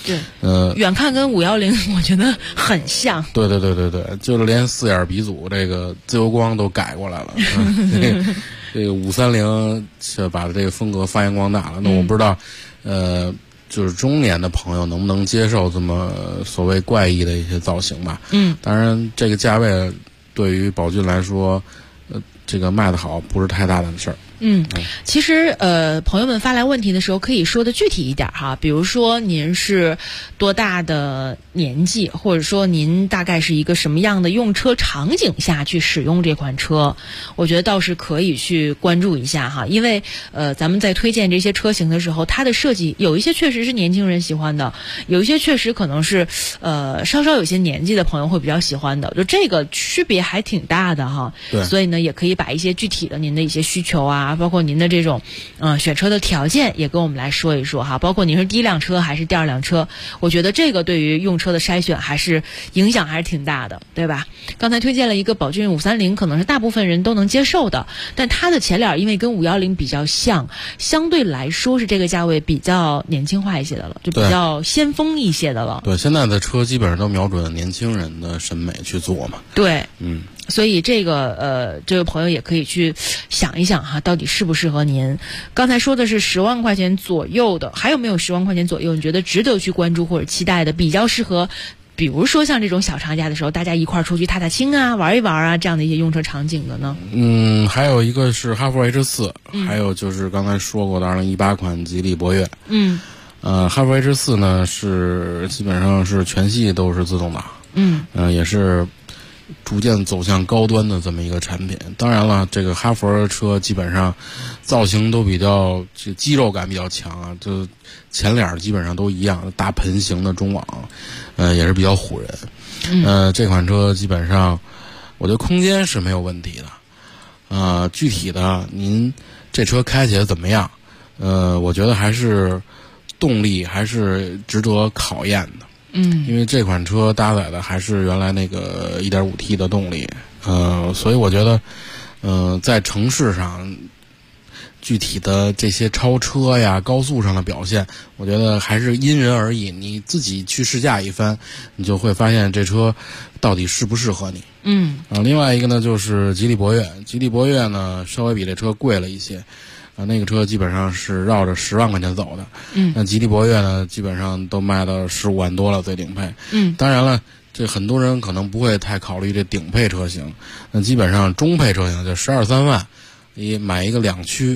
[SPEAKER 5] 对，远看跟510我觉得很像。
[SPEAKER 7] 对，就是连四眼鼻祖这个自由光都改过来了。这个530就把这个风格发扬光大了。那我不知道，就是中年的朋友能不能接受这么所谓怪异的一些造型吧？当然这个价位对于宝骏来说，这个卖得好不是太大的事儿。
[SPEAKER 5] 其实朋友们发来问题的时候可以说的具体一点哈，比如说您是多大的年纪，或者说您大概是一个什么样的用车场景下去使用这款车，我觉得倒是可以去关注一下哈。因为咱们在推荐这些车型的时候，它的设计有一些确实是年轻人喜欢的，有一些确实可能是稍稍有些年纪的朋友会比较喜欢的，就这个区别还挺大的哈。
[SPEAKER 7] 对，
[SPEAKER 5] 所以呢也可以把一些具体的您的一些需求啊，包括您的这种选车的条件也跟我们来说一说哈，包括您是第一辆车还是第二辆车，我觉得这个对于用车的筛选还是影响还是挺大的，对吧？刚才推荐了一个宝骏530，可能是大部分人都能接受的，但它的前脸因为跟510比较像，相对来说是这个价位比较年轻化一些的了，就比较先锋一些的了。
[SPEAKER 7] 对，现在的车基本上都瞄准年轻人的审美去做嘛。
[SPEAKER 5] 对，所以这个这位朋友也可以去想一想哈，到底适不适合您。刚才说的是10万块钱左右的，还有没有10万块钱左右你觉得值得去关注或者期待的，比较适合比如说像这种小长假的时候大家一块儿出去踏踏青啊，玩一玩啊，这样的一些用车场景的呢？
[SPEAKER 7] 还有一个是哈弗 H4，还有就是刚才说过的2018款吉利博越。哈弗 H4 呢是基本上是全系都是自动挡，也是逐渐走向高端的这么一个产品。当然了，这个哈弗车基本上造型都比较这个肌肉感比较强啊，就前脸基本上都一样，大盆形的中网，也是比较唬人。这款车基本上我觉得空间是没有问题的。具体的您这车开起来怎么样？我觉得还是动力还是值得考验的。因为这款车搭载的还是原来那个 1.5T 的动力，所以我觉得，在城市上，具体的这些超车呀、高速上的表现，我觉得还是因人而异。你自己去试驾一番，你就会发现这车到底适不适合你。另外一个呢，就是吉利博越。吉利博越呢，稍微比这车贵了一些。那个车基本上是绕着10万块钱走的。那吉利博越呢，基本上都卖到15万多了，最顶配。当然了，这很多人可能不会太考虑这顶配车型。那基本上中配车型就12、13万，你买一个2驱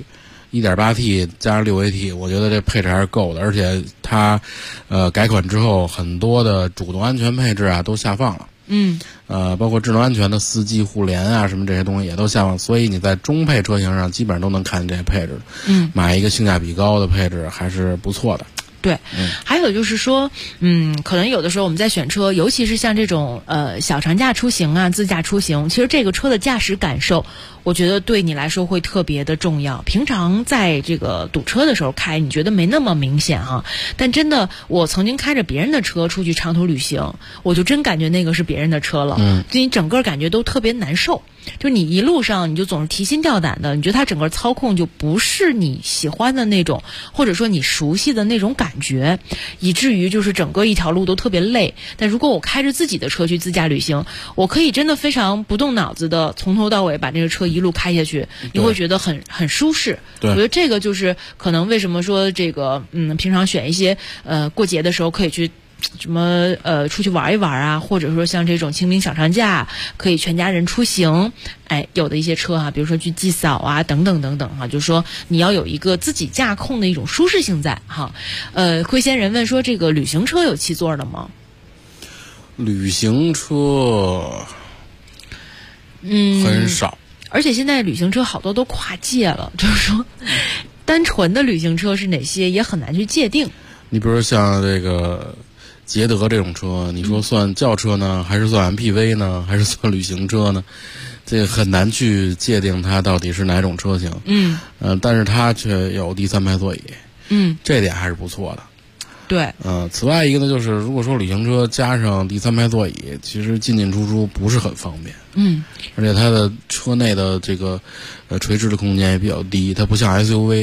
[SPEAKER 7] 1.8T 加上6AT， 我觉得这配置还是够的。而且它改款之后，很多的主动安全配置啊都下放了。包括智能安全的4G 互联啊，什么这些东西也都下放，所以你在中配车型上基本上都能看见这些配置。买一个性价比高的配置还是不错的。
[SPEAKER 5] 对，还有就是说，可能有的时候我们在选车，尤其是像这种小长假出行啊、自驾出行，其实这个车的驾驶感受，我觉得对你来说会特别的重要。平常在这个堵车的时候开，你觉得没那么明显哈，但真的，我曾经开着别人的车出去长途旅行，我就真感觉那个是别人的车了，就你整个感觉都特别难受。就你一路上你就总是提心吊胆的，你觉得它整个操控就不是你喜欢的那种，或者说你熟悉的那种感觉，以至于就是整个一条路都特别累。但如果我开着自己的车去自驾旅行，我可以真的非常不动脑子的从头到尾把这个车一路开下去，你会觉得很舒适。我觉得这个就是可能为什么说这个平常选一些过节的时候可以去什么出去玩一玩啊，或者说像这种清明小长假可以全家人出行，有的一些车啊，比如说去祭扫啊等等等等哈，就是说你要有一个自己驾控的一种舒适性在哈。灰仙人问说，这个旅行车有7座的吗？
[SPEAKER 7] 旅行车很少，
[SPEAKER 5] 而且现在旅行车好多都跨界了，就是说单纯的旅行车是哪些也很难去界定。
[SPEAKER 7] 你比如说像这个捷德这种车，你说算轿车呢，还是算 MPV 呢，还是算旅行车呢？这个很难去界定它到底是哪种车型。但是它却有第3排座椅。这点还是不错的。
[SPEAKER 5] 对。
[SPEAKER 7] 此外一个呢，就是如果说旅行车加上第3排座椅，其实进进出出不是很方便。而且它的车内的这个垂直的空间也比较低，它不像 SUV。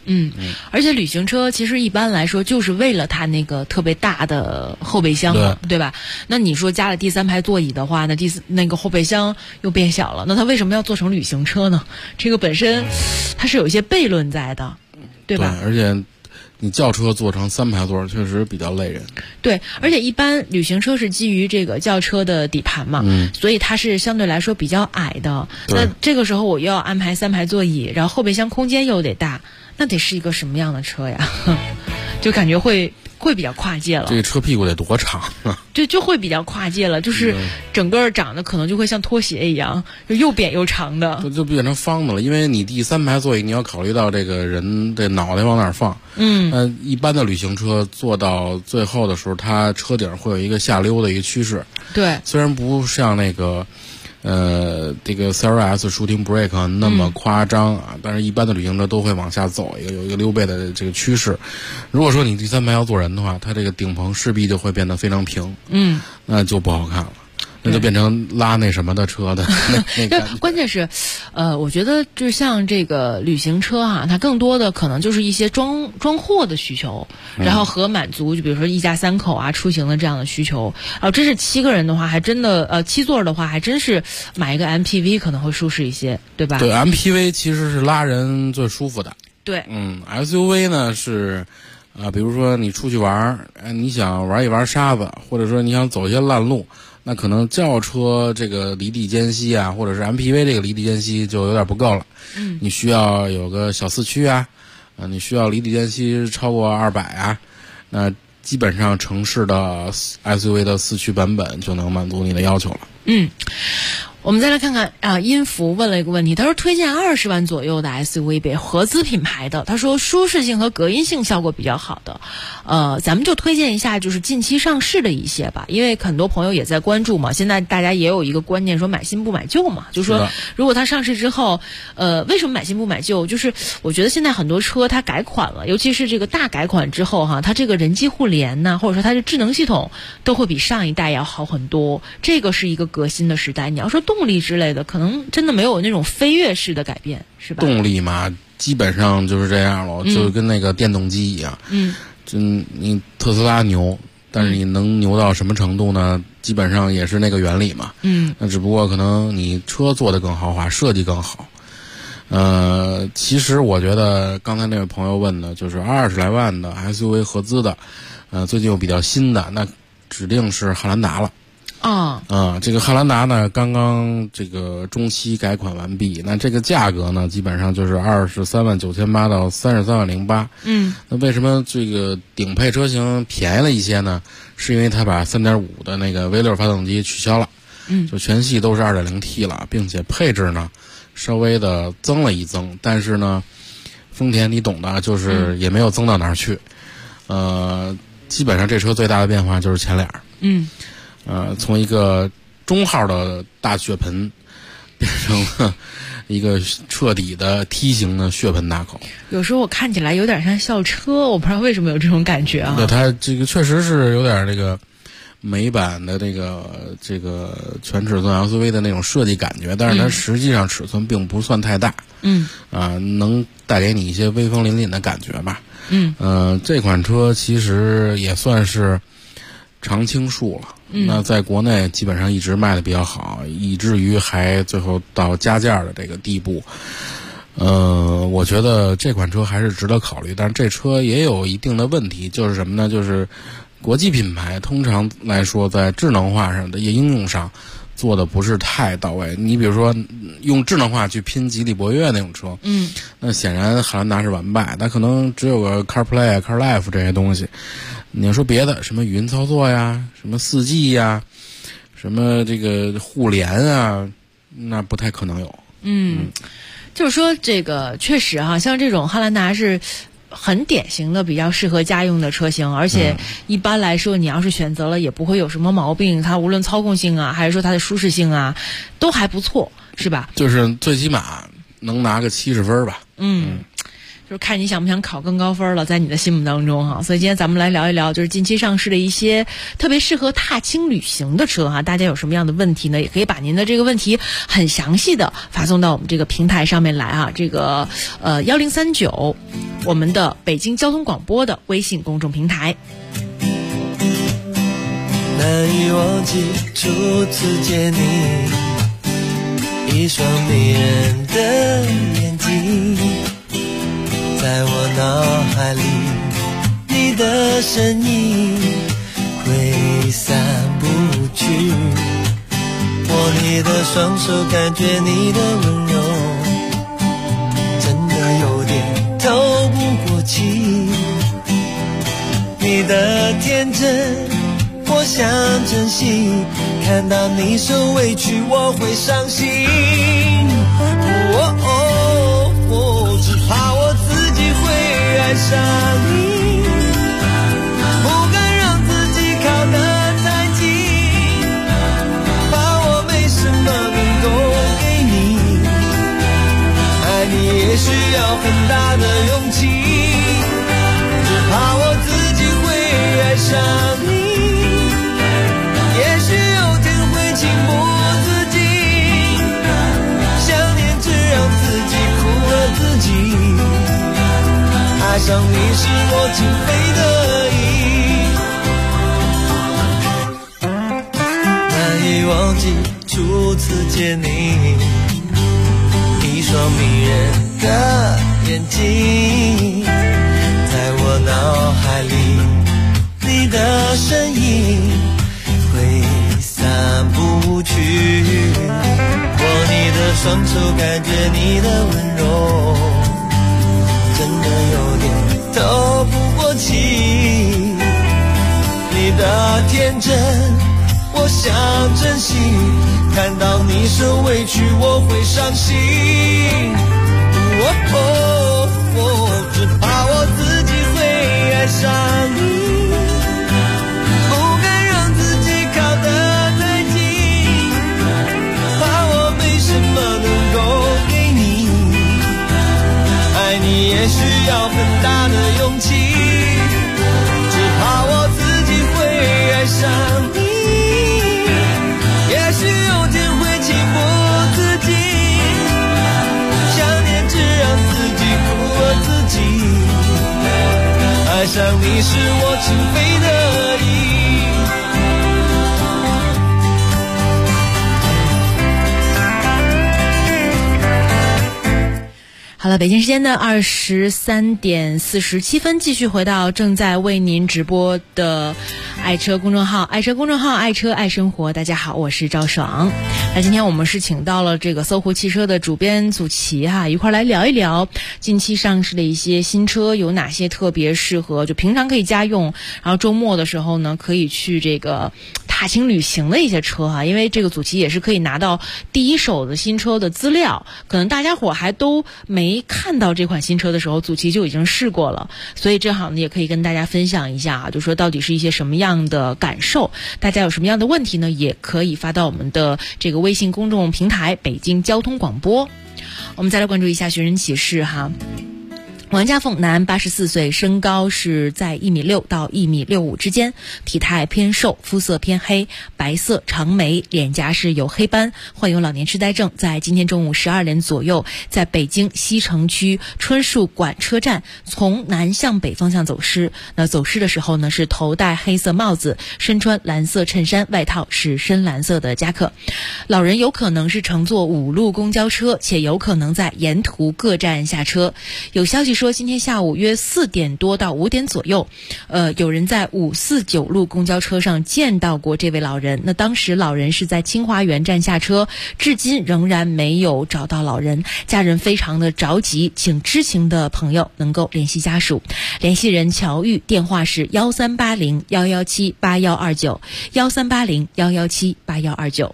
[SPEAKER 5] 而且旅行车其实一般来说就是为了它那个特别大的后备箱嘛，对吧？那你说加了第3排座椅的话，那个后备箱又变小了，那它为什么要做成旅行车呢？这个本身它是有一些悖论在的，对吧？
[SPEAKER 7] 对，而且你轿车做成3排座确实比较累人。
[SPEAKER 5] 对，而且一般旅行车是基于这个轿车的底盘嘛，所以它是相对来说比较矮的。那这个时候我又要安排3排座椅，然后后备箱空间又得大，那得是一个什么样的车呀？就感觉会比较跨界了。
[SPEAKER 7] 这个车屁股得多长啊？
[SPEAKER 5] 对，就会比较跨界了，就是整个长得可能就会像拖鞋一样，就又扁又长的，
[SPEAKER 7] 就变成方的了。因为你第3排座椅，你要考虑到这个人的脑袋往哪儿放。一般的旅行车做到最后的时候，它车顶会有一个下溜的一个趋势。
[SPEAKER 5] 对，
[SPEAKER 7] 虽然不像那个这个 CRS Shooting Brake 那么夸张啊，但是一般的旅行车都会往下走，有一个溜背的这个趋势。如果说你第3排要坐人的话，它这个顶棚势必就会变得非常平，那就不好看了。那就变成拉那什么的车的那
[SPEAKER 5] 关键是，我觉得就像这个旅行车哈，它更多的可能就是一些装货的需求，然后和满足就比如说一家3口啊出行的这样的需求。真是7个人的话，还真的7座的话，还真是买一个 MPV 可能会舒适一些，对吧？
[SPEAKER 7] 对 ，MPV 其实是拉人最舒服的。
[SPEAKER 5] 对
[SPEAKER 7] ，SUV 呢是。比如说你出去玩，你想玩一玩沙子，或者说你想走一些烂路，那可能轿车这个离地间隙啊，或者是 MPV 这个离地间隙就有点不够了。你需要有个小4驱啊，你需要离地间隙超过200啊，那基本上城市的 SUV 的4驱版本就能满足你的要求了。
[SPEAKER 5] 我们再来看看音符问了一个问题，他说推荐20万左右的 SUV 呗，合资品牌的，他说舒适性和隔音性效果比较好的，咱们就推荐一下就是近期上市的一些吧，因为很多朋友也在关注嘛，现在大家也有一个观念说买新不买旧嘛，就是说如果它上市之后，为什么买新不买旧？就是我觉得现在很多车它改款了，尤其是这个大改款之后哈，它这个人机互联呐，或者说它的智能系统都会比上一代要好很多，这个是一个革新的时代。你要说动力之类的，可能真的没有那种飞跃式的改变，是吧？
[SPEAKER 7] 动力嘛，基本上就是这样了，就跟那个电动机一样。就你特斯拉牛，但是你能牛到什么程度呢？基本上也是那个原理嘛。那只不过可能你车做得更豪华，设计更好。其实我觉得刚才那位朋友问的就是20来万的 SUV 合资的，最近又比较新的，那指定是汉兰达了。这个汉兰达呢，刚刚这个中期改款完毕，那这个价格呢，基本上就是23.98万到33.08万。那为什么这个顶配车型便宜了一些呢？是因为它把3.5的那个 V6 发动机取消了，就全系都是 2.0T 了，并且配置呢稍微的增了一增，但是呢，丰田你懂的，就是也没有增到哪儿去。基本上这车最大的变化就是前脸。从一个中号的大血盆变成了一个彻底的梯形的血盆大口。
[SPEAKER 5] 有时候我看起来有点像校车，我不知道为什么有这种感觉啊。
[SPEAKER 7] 对，它这个确实是有点这个美版的这个全尺寸 SUV 的那种设计感觉，但是它实际上尺寸并不算太大。能带给你一些威风凛凛的感觉吧。这款车其实也算是常青树了。那在国内基本上一直卖的比较好，以至于还最后到加价的这个地步。我觉得这款车还是值得考虑，但是这车也有一定的问题，就是什么呢？就是国际品牌通常来说在智能化上的应用上做的不是太到位。你比如说用智能化去拼吉利博越那种车，那显然汉兰达是完败，它可能只有个 CarPlay、CarLife 这些东西。你要说别的，什么语音操作呀，什么4G 呀，什么这个互联啊，那不太可能有。
[SPEAKER 5] 就是说这个确实哈，像这种汉兰达是很典型的比较适合家用的车型，而且一般来说你要是选择了也不会有什么毛病，它无论操控性啊还是说它的舒适性啊都还不错，是吧？就是
[SPEAKER 7] 最起码能拿个70分吧。
[SPEAKER 5] 就是看你想不想考更高分了，在你的心目当中哈。所以今天咱们来聊一聊，就是近期上市的一些特别适合踏青旅行的车哈。大家有什么样的问题呢？也可以把您的这个问题很详细的发送到我们这个平台上面来啊。这个1039 我们的北京交通广播的微信公众平台。
[SPEAKER 11] 难以忘记初次见你，一双迷人的眼睛，在我脑海里，你的身影挥散不去，握你的双手，感觉你的温柔，真的有点透不过气，你的天真我想珍惜，看到你受委屈我会伤心，只怕我自己会爱上你，不敢让自己靠得太近，怕我没什么能够给你，爱你也需要很大的勇气，只怕我自己会爱上你，爱上你是我情非得已，难以忘记初次见你，一双迷人的眼睛，在我脑海里，你的身影挥散不去，握你的双手，感觉你的温柔，真的有点透不过气，你的天真我想珍惜，看到你受委屈我会伤心，只怕我自己会爱上你，不敢让自己靠得太近，怕我没什么能够给你，爱你也需要很大的勇气，只怕我自己会爱上你，也许有天会情不自禁，想念只让自己苦了自己，爱上你是我情非得已。
[SPEAKER 5] 好了，北京时间的23点47分，继续回到正在为您直播的爱车公众号，爱车爱生活。大家好，我是赵爽。那今天我们是请到了这个搜狐汽车的主编祖奇一块来聊一聊近期上市的一些新车有哪些特别适合就平常可以家用，然后周末的时候呢可以去这个踏青旅行的一些车因为这个祖奇也是可以拿到第一手的新车的资料，可能大家伙还都没看到这款新车的时候，祖奇就已经试过了，所以正好呢也可以跟大家分享一下就说到底是一些什么样的感受，大家有什么样的问题呢，也可以发到我们的这个微信公众平台北京交通广播。我们再来关注一下寻人启事王家凤，男，84岁，身高是在1.6米到1.65米之间，体态偏瘦，肤色偏黑，白色长眉，脸颊是有黑斑，患有老年痴呆症。在今天中午12点左右，在北京西城区春树馆车站从南向北方向走失。那走失的时候呢，是头戴黑色帽子，身穿蓝色衬衫，外套是深蓝色的夹克。老人有可能是乘坐5路公交车，且有可能在沿途各站下车。有消息说今天下午约4点多到5点左右，有人在549路公交车上见到过这位老人。那当时老人是在清华园站下车，至今仍然没有找到老人，家人非常的着急，请知情的朋友能够联系家属。联系人乔玉，电话是1380-117-8129，1380-117-8129。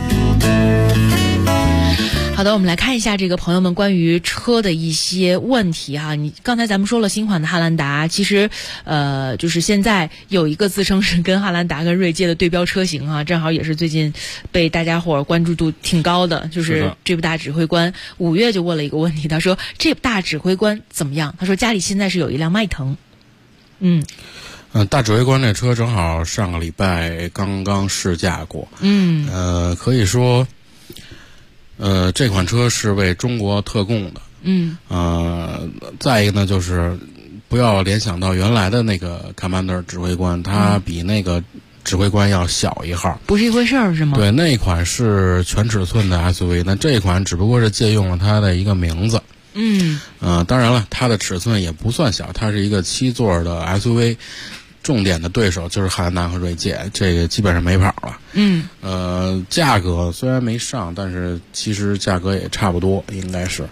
[SPEAKER 5] 好的，我们来看一下这个朋友们关于车的一些问题你刚才咱们说了新款的汉兰达，其实就是现在有一个自称是跟汉兰达跟锐界的对标车型正好也是最近被大家伙关注度挺高的，就是这部大指挥官。5月就问了一个问题，他说这部大指挥官怎么样？他说家里现在是有一辆迈腾。
[SPEAKER 7] 大指挥官这车正好上个礼拜刚刚试驾过。可以说这款车是为中国特供的。 再一个呢，就是不要联想到原来的那个 Commander 指挥官，它比那个指挥官要小一号，
[SPEAKER 5] 不是一回事儿是吗？
[SPEAKER 7] 对，那一款是全尺寸的 SUV， 那这一款只不过是借用了它的一个名字。当然了，它的尺寸也不算小，它是一个7座的 SUV， 重点的对手就是汉兰达和锐界，这个基本上没跑了。价格虽然没上，但是其实价格也差不多，应该是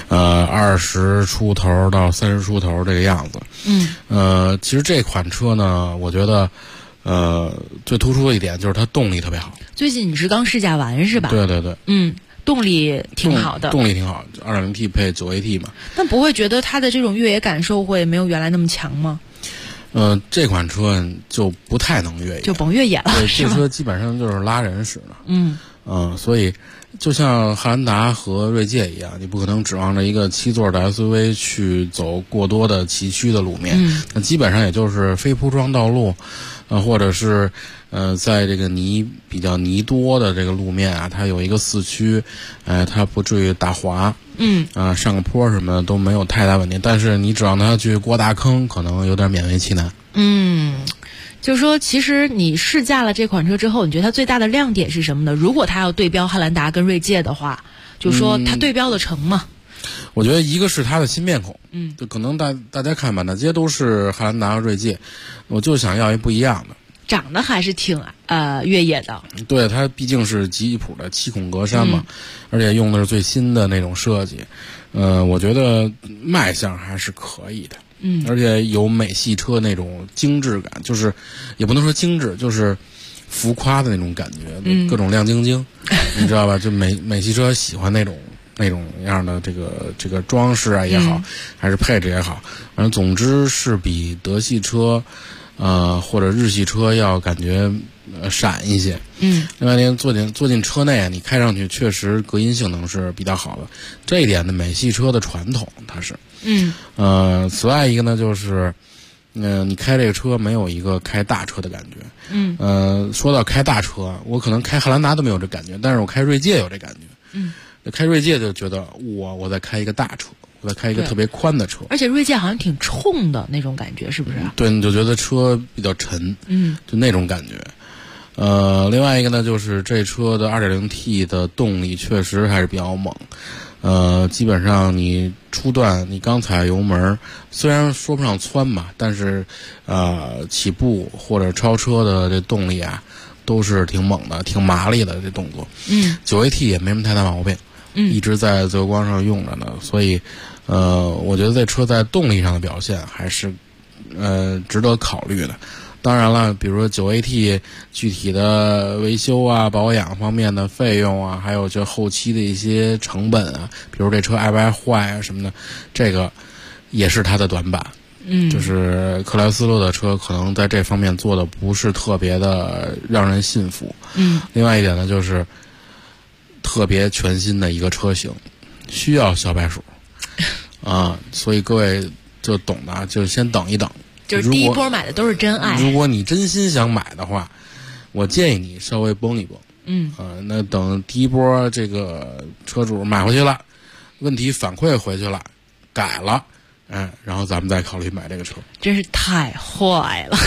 [SPEAKER 7] 20出头到30出头这个样子。其实这款车呢，我觉得最突出的一点就是它动力特别好。
[SPEAKER 5] 最近你是刚试驾完是吧？
[SPEAKER 7] 对对对。
[SPEAKER 5] 动力挺好的，
[SPEAKER 7] 动力挺好， 2.0T 配 9AT 嘛。
[SPEAKER 5] 但不会觉得它的这种越野感受会没有原来那么强吗？
[SPEAKER 7] 这款车就不太能越野，
[SPEAKER 5] 就甭越野了。
[SPEAKER 7] 对，这车基本上就是拉人使的。所以就像汉兰达和锐界一样，你不可能指望着一个7座的 SUV 去走过多的崎岖的路面，那基本上也就是非铺装道路，或者是在这个比较泥多的这个路面啊，它有一个4驱，它不至于打滑，上个坡什么的都没有太大问题。但是你指望它去过大坑，可能有点勉为其难。
[SPEAKER 5] 就是说，其实你试驾了这款车之后，你觉得它最大的亮点是什么呢？如果它要对标汉兰达跟锐界的话，就说它对标的成吗？
[SPEAKER 7] 我觉得一个是它的新面孔，就可能大家看满大街都是汉兰达和锐界，我就想要一不一样的。
[SPEAKER 5] 长得还是挺越野的。
[SPEAKER 7] 对，它毕竟是吉普的7孔格栅嘛，而且用的是最新的那种设计，我觉得卖相还是可以的。而且有美系车那种精致感，就是也不能说精致，就是浮夸的那种感觉，各种亮晶晶，你知道吧？就美系车喜欢那种样的这个装饰啊也好，还是配置也好，反正总之是比德系车或者日系车要感觉闪一些。另外呢，坐进车内，你开上去确实隔音性能是比较好的，这一点呢，美系车的传统它是。此外一个呢，就是你开这个车没有一个开大车的感觉。说到开大车，我可能开汉兰达都没有这感觉，但是我开锐界有这感觉。开锐界就觉得我在开一个大车，我在开一个特别宽的车，
[SPEAKER 5] 而且锐界好像挺冲的那种感觉，是不是？
[SPEAKER 7] 对，你就觉得车比较沉，就那种感觉。另外一个呢，就是这车的 2.0T 的动力确实还是比较猛。基本上你初段你刚踩油门，虽然说不上窜吧，但是起步或者超车的这动力啊，都是挺猛的，挺麻利的这动作。9AT 也没什么太大毛病，一直在自由光上用着呢，所以我觉得这车在动力上的表现还是值得考虑的。当然了，比如说9AT 具体的维修啊、保养方面的费用啊，还有就后期的一些成本啊，比如这车爱不爱坏啊什么的，这个也是它的短板。就是克莱斯勒的车可能在这方面做的不是特别的让人信服。另外一点呢，就是特别全新的一个车型，需要小白鼠所以各位就懂的就先等一等。
[SPEAKER 5] 就是第一波买的都是真爱。
[SPEAKER 7] 如果你真心想买的话，我建议你稍微绷一绷。那等第一波这个车主买回去了，问题反馈回去了，改了，然后咱们再考虑买这个车。
[SPEAKER 5] 真是太坏了。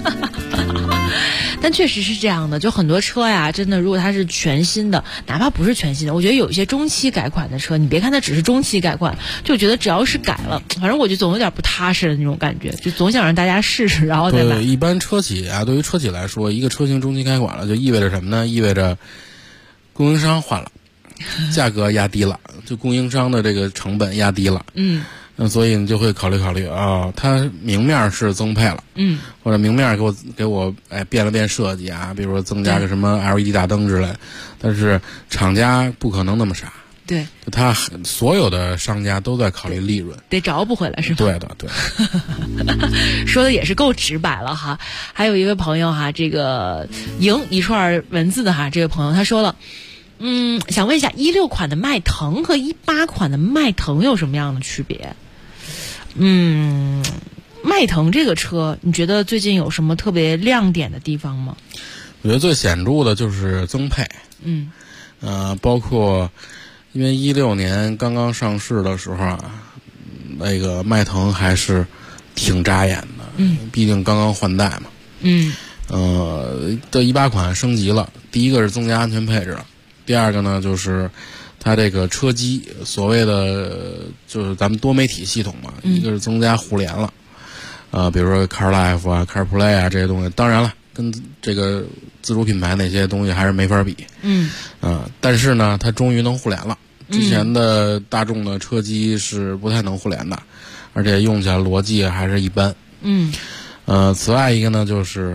[SPEAKER 5] 但确实是这样的，就很多车呀，真的如果它是全新的，哪怕不是全新的，我觉得有一些中期改款的车，你别看它只是中期改款，就觉得只要是改了，反正我就总有点不踏实的那种感觉，就总想让大家试试，然后再买。
[SPEAKER 7] 对，一般车企啊，对于车企来说，一个车型中期改款了，就意味着什么呢？意味着供应商换了，价格压低了，就供应商的这个成本压低了。那所以你就会考虑它明面是增配了，或者明面给我变了变设计啊，比如说增加个什么 LED 大灯之类，但是厂家不可能那么傻。
[SPEAKER 5] 对，
[SPEAKER 7] 他所有的商家都在考虑利润，
[SPEAKER 5] 得找不回来是吧？
[SPEAKER 7] 对的，对。
[SPEAKER 5] 说的也是够直白了哈。还有一位朋友哈，这个赢一串文字的哈，这位朋友他说了，想问一下，16款的迈腾和18款的迈腾有什么样的区别？迈腾这个车，你觉得最近有什么特别亮点的地方吗？
[SPEAKER 7] 我觉得最显著的就是增配，包括因为16年刚刚上市的时候啊，那个迈腾还是挺扎眼的，毕竟刚刚换代嘛。这18款升级了，第一个是增加安全配置，第二个呢就是它这个车机所谓的就是咱们多媒体系统嘛，一个是增加互联了，比如说 CarLife 啊、CarPlay 啊这些东西，当然了，跟这个自主品牌那些东西还是没法比。但是呢，它终于能互联了。之前的大众的车机是不太能互联的，而且用起来逻辑还是一般。此外一个呢就是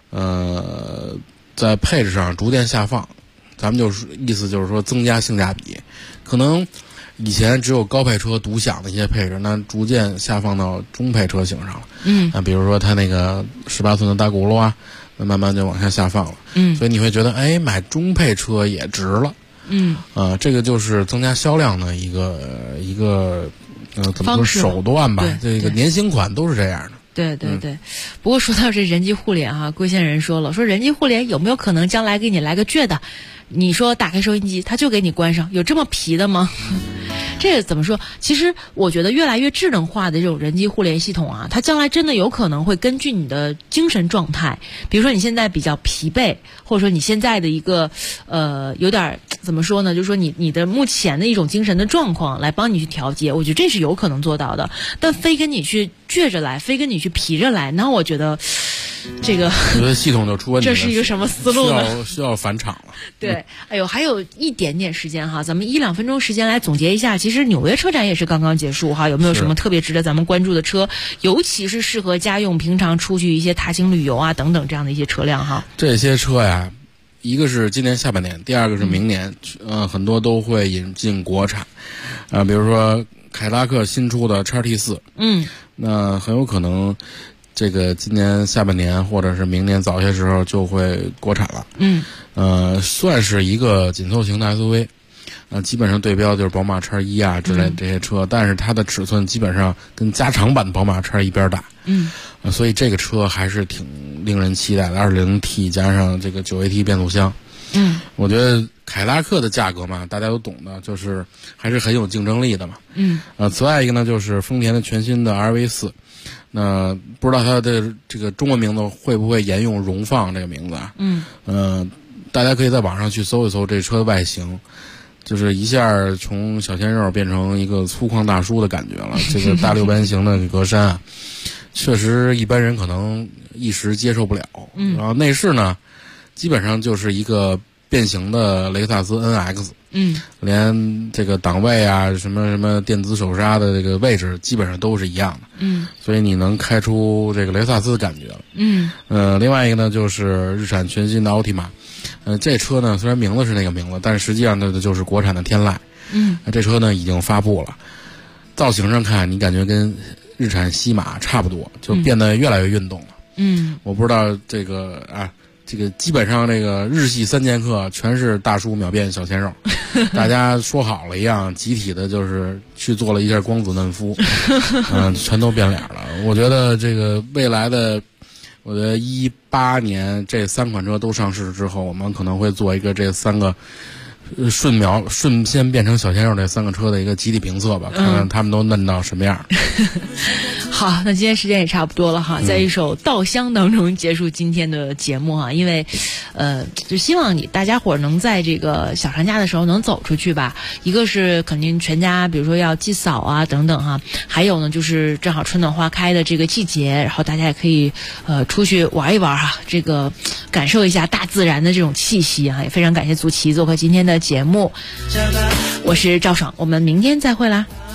[SPEAKER 7] 在配置上逐渐下放，咱们就是意思就是说增加性价比，可能以前只有高配车独享的一些配置，那逐渐下放到中配车型上了。比如说它那个18寸的大轱辘啊，那慢慢就往下放了。所以你会觉得，哎，买中配车也值了。这个就是增加销量的一个怎么说手段吧？这个年轻款都是这样的。
[SPEAKER 5] 对，不过说到这人机互联哈，龟仙人说了，说人机互联有没有可能将来给你来个倔的？你说打开收音机，它就给你关上，有这么皮的吗？这个怎么说？其实我觉得越来越智能化的这种人机互联系统啊，它将来真的有可能会根据你的精神状态，比如说你现在比较疲惫，或者说你现在的一个有点怎么说呢？就是说你的目前的一种精神的状况来帮你去调节，我觉得这是有可能做到的。但非跟你去倔着来，非跟你去皮着来，那我觉得这个
[SPEAKER 7] 我觉得系统就出问题了。
[SPEAKER 5] 这是一个什么思路呢？
[SPEAKER 7] 需要返厂了。
[SPEAKER 5] 对，哎呦，还有一点点时间哈，咱们1-2分钟时间来总结一下。其实纽约车展也是刚刚结束哈，有没有什么特别值得咱们关注的车？尤其是适合家用、平常出去一些踏青旅游啊等等这样的一些车辆哈。
[SPEAKER 7] 这些车呀，一个是今年下半年，第二个是明年，很多都会引进国产，比如说凯迪拉克新出的 XT4，那很有可能这个今年下半年或者是明年早些时候就会国产了。算是一个紧凑型的 SUV，基本上对标就是宝马 X1 啊之类的这些车，但是它的尺寸基本上跟加长版的宝马 X1 一边大。所以这个车还是挺令人期待的，2.0T 加上这个9AT 变速箱。我觉得凯迪拉克的价格嘛，大家都懂的，就是还是很有竞争力的嘛。此外一个呢，就是丰田的全新的 RV4，那不知道它的这个中文名字会不会沿用荣放这个名字啊？大家可以在网上去搜一搜这车的外形，就是一下从小鲜肉变成一个粗犷大叔的感觉了。这个大6边形的格栅啊，确实一般人可能一时接受不了。然后内饰呢，基本上就是一个变形的雷克萨斯 NX，连这个档位啊、什么电子手刹的这个位置基本上都是一样的。所以你能开出这个雷克萨斯的感觉了。另外一个呢，就是日产全新的奥提玛。这车呢虽然名字是那个名字，但是实际上它就是国产的天籁。这车呢已经发布了，造型上看你感觉跟日产西马差不多，就变得越来越运动了。我不知道这个基本上这个日系3剑客全是大叔秒变小鲜肉，大家说好了一样，集体的就是去做了一下光子嫩肤，全都变脸了。我觉得这个未来的，我觉得18年这3款车都上市之后，我们可能会做一个这3个瞬间变成小鲜肉这3个车的一个集体评测吧，看看他们都嫩到什么样。
[SPEAKER 5] 好，那今天时间也差不多了哈，在一首稻香当中结束今天的节目哈，因为就希望大家伙能在这个小长假的时候能走出去吧。一个是肯定全家比如说要祭扫啊等等哈，还有呢就是正好春暖花开的这个季节，然后大家也可以出去玩一玩哈，这个感受一下大自然的这种气息啊。也非常感谢祖奇做客今天的节目，我是赵爽，我们明天再会啦。